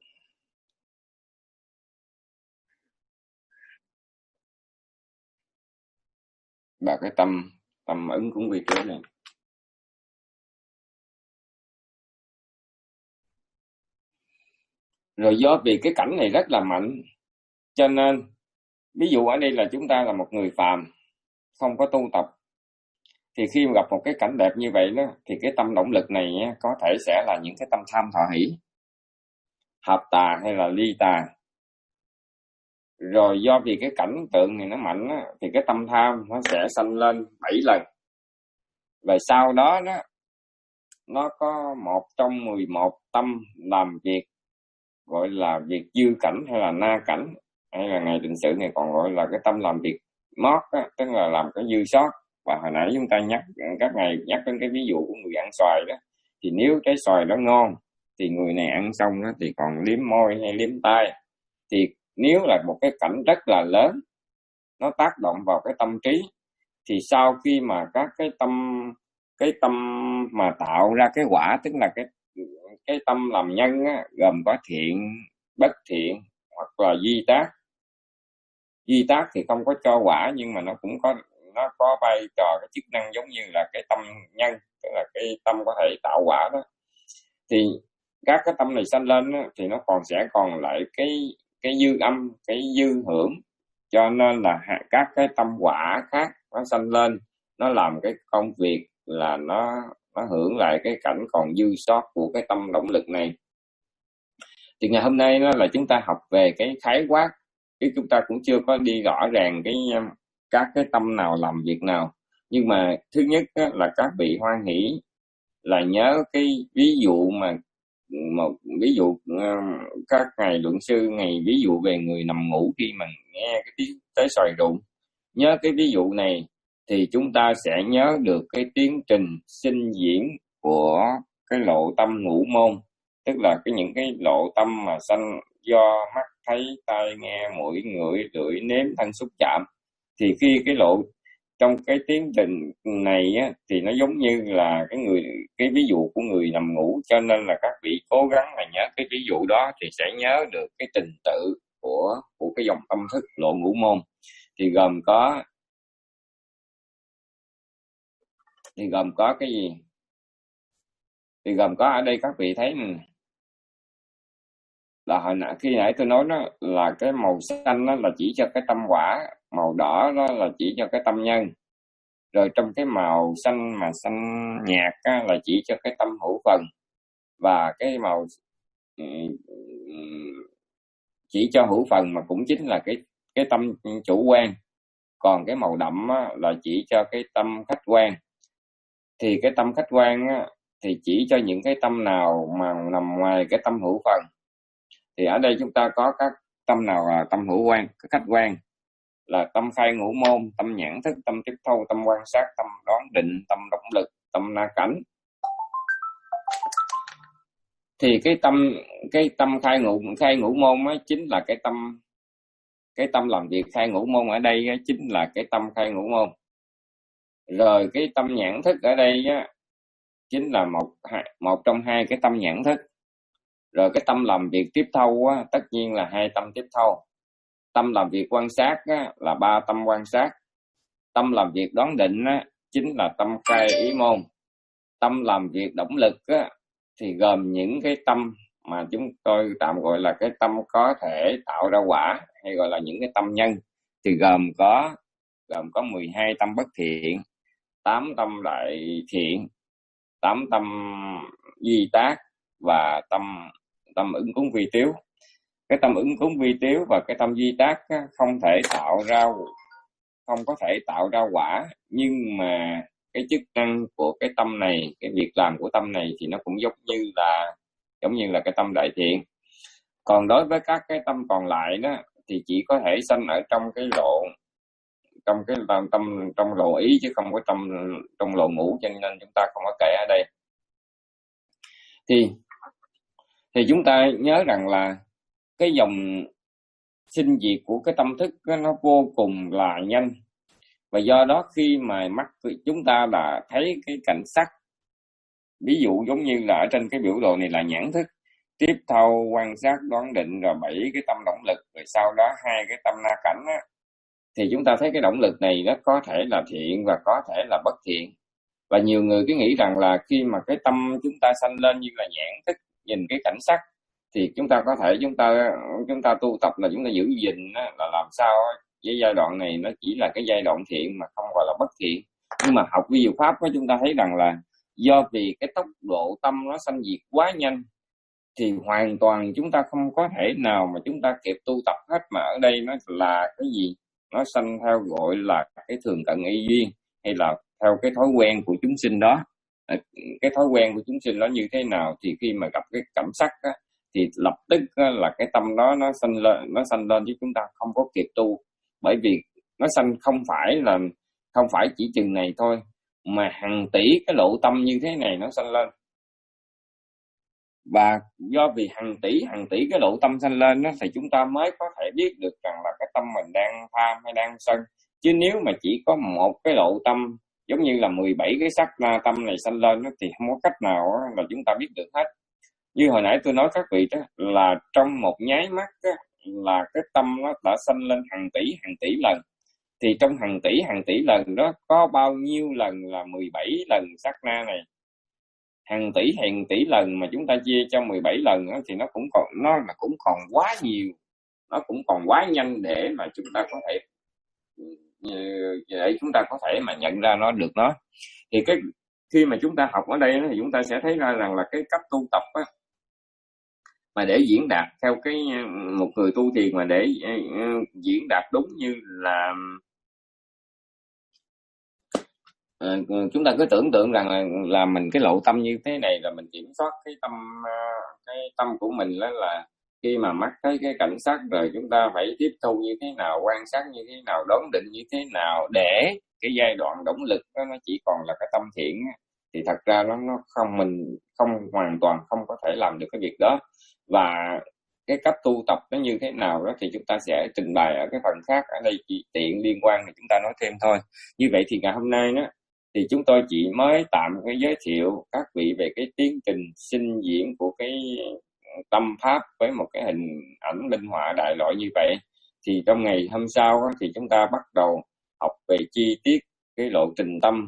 và cái tâm tâm ứng cúng vi tế này. Rồi do vì cái cảnh này rất là mạnh, cho nên ví dụ ở đây là chúng ta là một người phàm không có tu tập, thì khi mà gặp một cái cảnh đẹp như vậy đó, thì cái tâm động lực này có thể sẽ là những cái tâm tham thọ hỷ, hợp tà hay là ly tà. Rồi do vì cái cảnh tượng này nó mạnh á, thì cái tâm tham nó sẽ sanh lên bảy lần. Và sau đó đó nó có một trong mười một tâm làm việc gọi là việc dư cảnh hay là na cảnh, hay là ngày định sự này còn gọi là cái tâm làm việc mót á, tức là làm cái dư sót. Và hồi nãy chúng ta nhắc các ngày nhắc đến cái ví dụ của người ăn xoài đó, thì nếu trái xoài đó ngon thì người này ăn xong đó thì còn liếm môi hay liếm tay. Thì nếu là một cái cảnh rất là lớn nó tác động vào cái tâm trí, thì sau khi mà các cái tâm cái tâm mà tạo ra cái quả, tức là cái cái tâm làm nhân á, gồm có thiện, bất thiện hoặc là di tác. Di tác thì không có cho quả, nhưng mà nó cũng có nó có vai trò cái chức năng giống như là cái tâm nhân, tức là cái tâm có thể tạo quả đó. Thì các cái tâm này sanh lên á, thì nó còn sẽ còn lại cái cái dư âm, cái dư hưởng, cho nên là các cái tâm quả khác nó sanh lên, nó làm cái công việc là nó nó hưởng lại cái cảnh còn dư sót của cái tâm động lực này. Thì ngày hôm nay đó là chúng ta học về cái khái quát, chứ chúng ta cũng chưa có đi rõ ràng cái các cái tâm nào làm việc nào. Nhưng mà thứ nhất á, là các vị hoan hỷ là nhớ cái ví dụ mà một ví dụ uh, các ngài luận sư ngày ví dụ về người nằm ngủ khi mà nghe cái tiếng tới xoài rụng. Nhớ cái ví dụ này thì chúng ta sẽ nhớ được cái tiến trình sinh diễn của cái lộ tâm ngũ môn, tức là cái những cái lộ tâm mà sanh do mắt thấy, tai nghe, mũi ngửi, lưỡi nếm, thân xúc chạm. Thì khi cái lộ trong cái tiến trình này á, thì nó giống như là cái người cái ví dụ của người nằm ngủ, cho nên là các vị cố gắng là nhớ cái ví dụ đó thì sẽ nhớ được cái trình tự của của cái dòng tâm thức lộ ngũ môn. Thì gồm có thì gồm có cái gì? Thì gồm có ở đây các vị thấy là hồi nãy khi nãy tôi nói đó là cái màu xanh đó là chỉ cho cái tâm quả, màu đỏ đó là chỉ cho cái tâm nhân, rồi trong cái màu xanh mà xanh nhạt á, là chỉ cho cái tâm hữu phần, và cái màu chỉ cho hữu phần mà cũng chính là cái cái tâm chủ quan. Còn cái màu đậm á, là chỉ cho cái tâm khách quan. Thì cái tâm khách quan á, thì chỉ cho những cái tâm nào mà nằm ngoài cái tâm hữu phần. Thì ở đây chúng ta có các tâm nào là tâm hữu quan, khách quan, là tâm khai ngũ môn, tâm nhãn thức, tâm tiếp thâu, tâm quan sát, tâm đoán định, tâm động lực, tâm na cảnh. Thì cái tâm cái tâm khai ngũ khai ngũ môn á, chính là cái tâm cái tâm làm việc khai ngũ môn ở đây á, chính là cái tâm khai ngũ môn. Rồi cái tâm nhãn thức ở đây á, chính là một một trong hai cái tâm nhãn thức. Rồi cái tâm làm việc tiếp thâu á, tất nhiên là hai tâm tiếp thâu. Tâm làm việc quan sát á, là ba tâm quan sát. Tâm làm việc đoán định á, chính là tâm khai ý môn. Tâm làm việc động lực á, thì gồm những cái tâm mà chúng tôi tạm gọi là cái tâm có thể tạo ra quả, hay gọi là những cái tâm nhân. Thì gồm có gồm có mười hai tâm bất thiện, tám tâm đại thiện, tám tâm duy tác và tâm tâm ứng cúng vi tiếu. Cái tâm ứng cúng vi tiếu và cái tâm duy tác á, không thể tạo ra không có thể tạo ra quả, nhưng mà cái chức năng của cái tâm này, cái việc làm của tâm này thì nó cũng giống như là giống như là cái tâm đại thiện. Còn đối với các cái tâm còn lại đó thì chỉ có thể sanh ở trong cái lộ trong cái tâm, tâm trong lộ ý, chứ không có tâm trong lộ ngũ, cho nên chúng ta không có kể ở đây. Thì thì chúng ta nhớ rằng là cái dòng sinh diệt của cái tâm thức đó, nó vô cùng là nhanh. Và do đó khi mà mắt chúng ta là thấy cái cảnh sắc, ví dụ giống như là ở trên cái biểu đồ này là nhãn thức, tiếp thâu, quan sát, đoán định, rồi bảy cái tâm động lực, rồi sau đó hai cái tâm na cảnh á, thì chúng ta thấy cái động lực này nó có thể là thiện và có thể là bất thiện. Và nhiều người cứ nghĩ rằng là khi mà cái tâm chúng ta sanh lên như là nhãn thức, nhìn cái cảnh sắc, thì chúng ta có thể chúng ta chúng ta tu tập là chúng ta giữ gìn á, là làm sao cái giai đoạn này nó chỉ là cái giai đoạn thiện mà không gọi là bất thiện. Nhưng mà học vi diệu pháp đó, chúng ta thấy rằng là do vì cái tốc độ tâm nó sanh diệt quá nhanh, thì hoàn toàn chúng ta không có thể nào mà chúng ta kịp tu tập hết. Mà ở đây nó là cái gì? Nó sanh theo gọi là cái thường cận y duyên, hay là theo cái thói quen của chúng sinh đó. Cái thói quen của chúng sinh đó như thế nào thì khi mà gặp cái cảm sắc á, thì lập tức là cái tâm đó nó sanh lên, nó sanh lên chứ chúng ta không có kịp tu. Bởi vì nó sanh không phải là không phải chỉ chừng này thôi, mà hàng tỷ cái lộ tâm như thế này nó sanh lên. Và do vì hàng tỷ hàng tỷ cái lộ tâm sanh lên đó, thì chúng ta mới có thể biết được rằng là cái tâm mình đang tham hay đang sân. Chứ nếu mà chỉ có một cái lộ tâm giống như là mười bảy cái sắc na tâm này sanh lên đó, thì không có cách nào là chúng ta biết được hết. Như hồi nãy tôi nói các vị đó, là trong một nháy mắt đó, là cái tâm nó đã sanh lên hàng tỷ hàng tỷ lần. Thì trong hàng tỷ hàng tỷ lần đó có bao nhiêu lần là mười bảy lần sắc na này? Hàng tỷ hàng tỷ lần mà chúng ta chia cho mười bảy lần đó, thì nó cũng còn nó là cũng còn quá nhiều, nó cũng còn quá nhanh để mà chúng ta có thể để chúng ta có thể mà nhận ra nó được nó. Thì cái khi mà chúng ta học ở đây thì chúng ta sẽ thấy ra rằng là cái cách tu tập á, mà để diễn đạt theo cái một người tu thiền mà để diễn đạt đúng như là à, chúng ta cứ tưởng tượng rằng là, là mình cái lộ tâm như thế này là mình kiểm soát cái tâm cái tâm của mình. Đó là khi mà mắt thấy cái cảnh sắc rồi chúng ta phải tiếp thu như thế nào, quan sát như thế nào, đoán định như thế nào, để cái giai đoạn động lực đó nó chỉ còn là cái tâm thiện. Thì thật ra nó nó không mình không hoàn toàn không có thể làm được cái việc đó. Và cái cách tu tập nó như thế nào đó thì chúng ta sẽ trình bày ở cái phần khác. Ở đây chỉ tiện liên quan thì chúng ta nói thêm thôi. Như vậy thì ngày hôm nay đó thì chúng tôi chỉ mới tạm cái giới thiệu các vị về cái tiến trình sinh diễn của cái tâm pháp với một cái hình ảnh minh họa đại loại như vậy. Thì trong ngày hôm sau đó, thì chúng ta bắt đầu học về chi tiết cái lộ trình tâm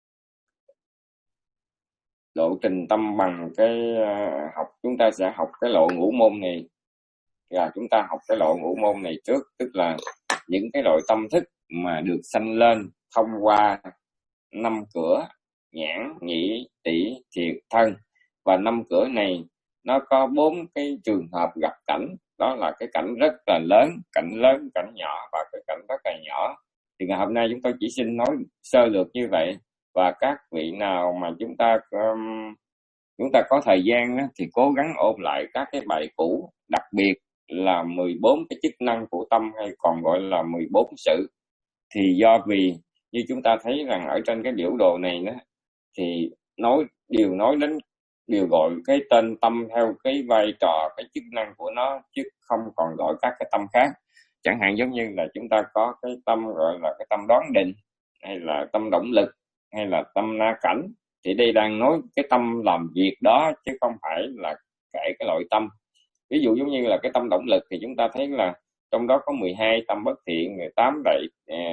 lộ trình tâm bằng cái uh, học chúng ta sẽ học cái lộ ngũ môn này. Và chúng ta học cái lộ ngũ môn này trước, tức là những cái loại tâm thức mà được sanh lên thông qua năm cửa nhãn, nhĩ, tỷ, thiệt, thân. Và năm cửa này nó có bốn cái trường hợp gặp cảnh. Đó là cái cảnh rất là lớn, cảnh lớn, cảnh nhỏ và cái cảnh rất là nhỏ. Thì ngày hôm nay chúng tôi chỉ xin nói sơ lược như vậy. Và các vị nào mà chúng ta um, chúng ta có thời gian á, thì cố gắng ôn lại các cái bài cũ, đặc biệt là mười bốn cái chức năng của tâm, hay còn gọi là mười bốn sự. Thì do vì như chúng ta thấy rằng ở trên cái biểu đồ này đó, thì nói đều nói đến, đều gọi cái tên tâm theo cái vai trò, cái chức năng của nó, chứ không còn gọi các cái tâm khác. Chẳng hạn giống như là chúng ta có cái tâm gọi là cái tâm đoán định, hay là tâm động lực, hay là tâm na cảnh. Thì đây đang nói cái tâm làm việc đó, chứ không phải là kể cái loại tâm. Ví dụ giống như là cái tâm động lực thì chúng ta thấy là trong đó có mười hai tâm bất thiện, tám đại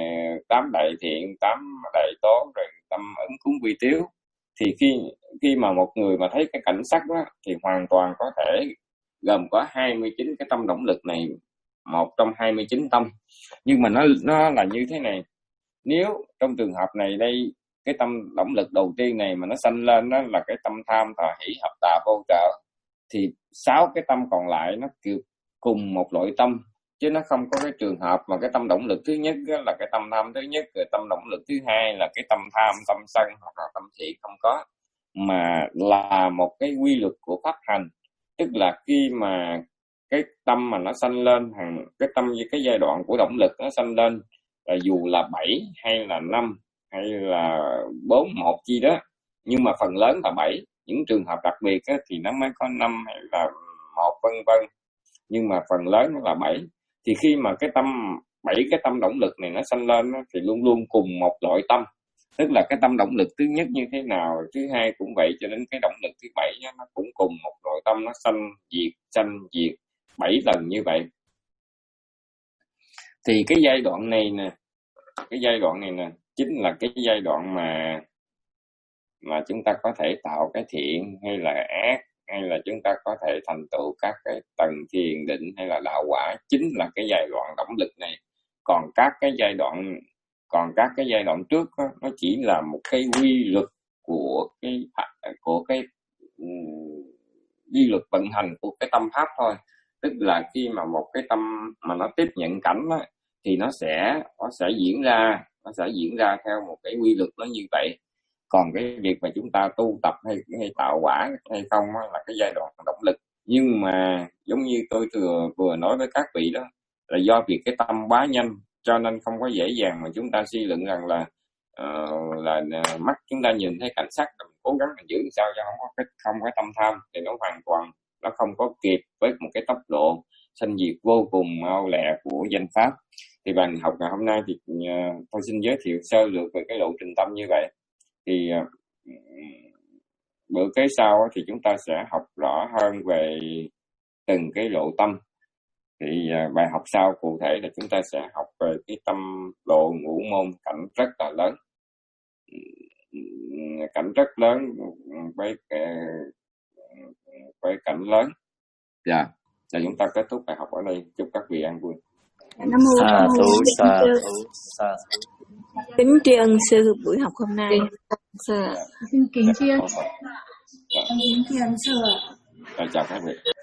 tám đại thiện, tám đại tố, rồi tâm ứng cúng vi tiếu. Thì khi khi mà một người mà thấy cái cảnh sắc đó, thì hoàn toàn có thể gồm có hai mươi chín cái tâm động lực này, một trong hai mươi chín tâm. Nhưng mà nó nó là như thế này, nếu trong trường hợp này đây, cái tâm động lực đầu tiên này mà nó sanh lên đó là cái tâm tham, tà hỷ, hợp tà, vô trợ, thì sáu cái tâm còn lại nó kiểu cùng một loại tâm, chứ nó không có cái trường hợp mà cái tâm động lực thứ nhất là cái tâm tham thứ nhất, rồi tâm động lực thứ hai là cái tâm tham, tâm sân hoặc là tâm thiện, không có, mà là một cái quy luật của pháp hành. Tức là khi mà cái tâm mà nó sanh lên, hàng cái tâm như cái giai đoạn của động lực nó sanh lên, là dù là bảy hay là năm hay là bốn, một chi đó, nhưng mà phần lớn là bảy. Những trường hợp đặc biệt á, thì nó mới có năm hay là một, vân vân, nhưng mà phần lớn nó là bảy. Thì khi mà cái tâm bảy cái tâm động lực này nó sanh lên á, thì luôn luôn cùng một loại tâm. Tức là cái tâm động lực thứ nhất như thế nào, thứ hai cũng vậy, cho đến cái động lực thứ bảy á, nó cũng cùng một loại tâm, nó sanh diệt, sanh diệt bảy lần như vậy. Thì cái giai đoạn này nè, cái giai đoạn này nè chính là cái giai đoạn mà mà chúng ta có thể tạo cái thiện hay là ác, hay là chúng ta có thể thành tựu các cái tầng thiền định hay là đạo quả, chính là cái giai đoạn động lực này. Còn các cái giai đoạn còn các cái giai đoạn trước đó, nó chỉ là một cái quy luật của cái của cái quy luật vận hành của cái tâm pháp thôi. Tức là khi mà một cái tâm mà nó tiếp nhận cảnh đó, thì nó sẽ nó sẽ diễn ra nó sẽ diễn ra theo một cái quy luật nó như vậy. Còn cái việc mà chúng ta tu tập hay hay tạo quả hay không là cái giai đoạn động lực. Nhưng mà giống như tôi vừa vừa nói với các vị đó, là do việc cái tâm quá nhanh, cho nên không có dễ dàng mà chúng ta suy luận rằng là uh, là uh, mắt chúng ta nhìn thấy cảnh sắc, mình cố gắng mình giữ sao cho không có cái không có tâm tham, thì nó hoàn toàn nó không có kịp với một cái tốc độ sanh diệt vô cùng mau lẹ của danh pháp. Thì bài học ngày hôm nay thì uh, tôi xin giới thiệu sơ lược về cái lộ trình tâm như vậy. Thì uh, bữa kế sau thì chúng ta sẽ học rõ hơn về từng cái lộ tâm. Thì uh, bài học sau cụ thể là chúng ta sẽ học về cái tâm độ ngũ môn, cảnh rất là lớn, cảnh rất lớn với với cảnh lớn. Dạ, yeah. Là chúng ta kết thúc bài học ở đây. Chúc các vị an vui. Sa thú, sa thú, sa. Kính tri ân sư buổi học hôm nay. Xin kính tri ân. Kính tri ân sư. Chào các vị.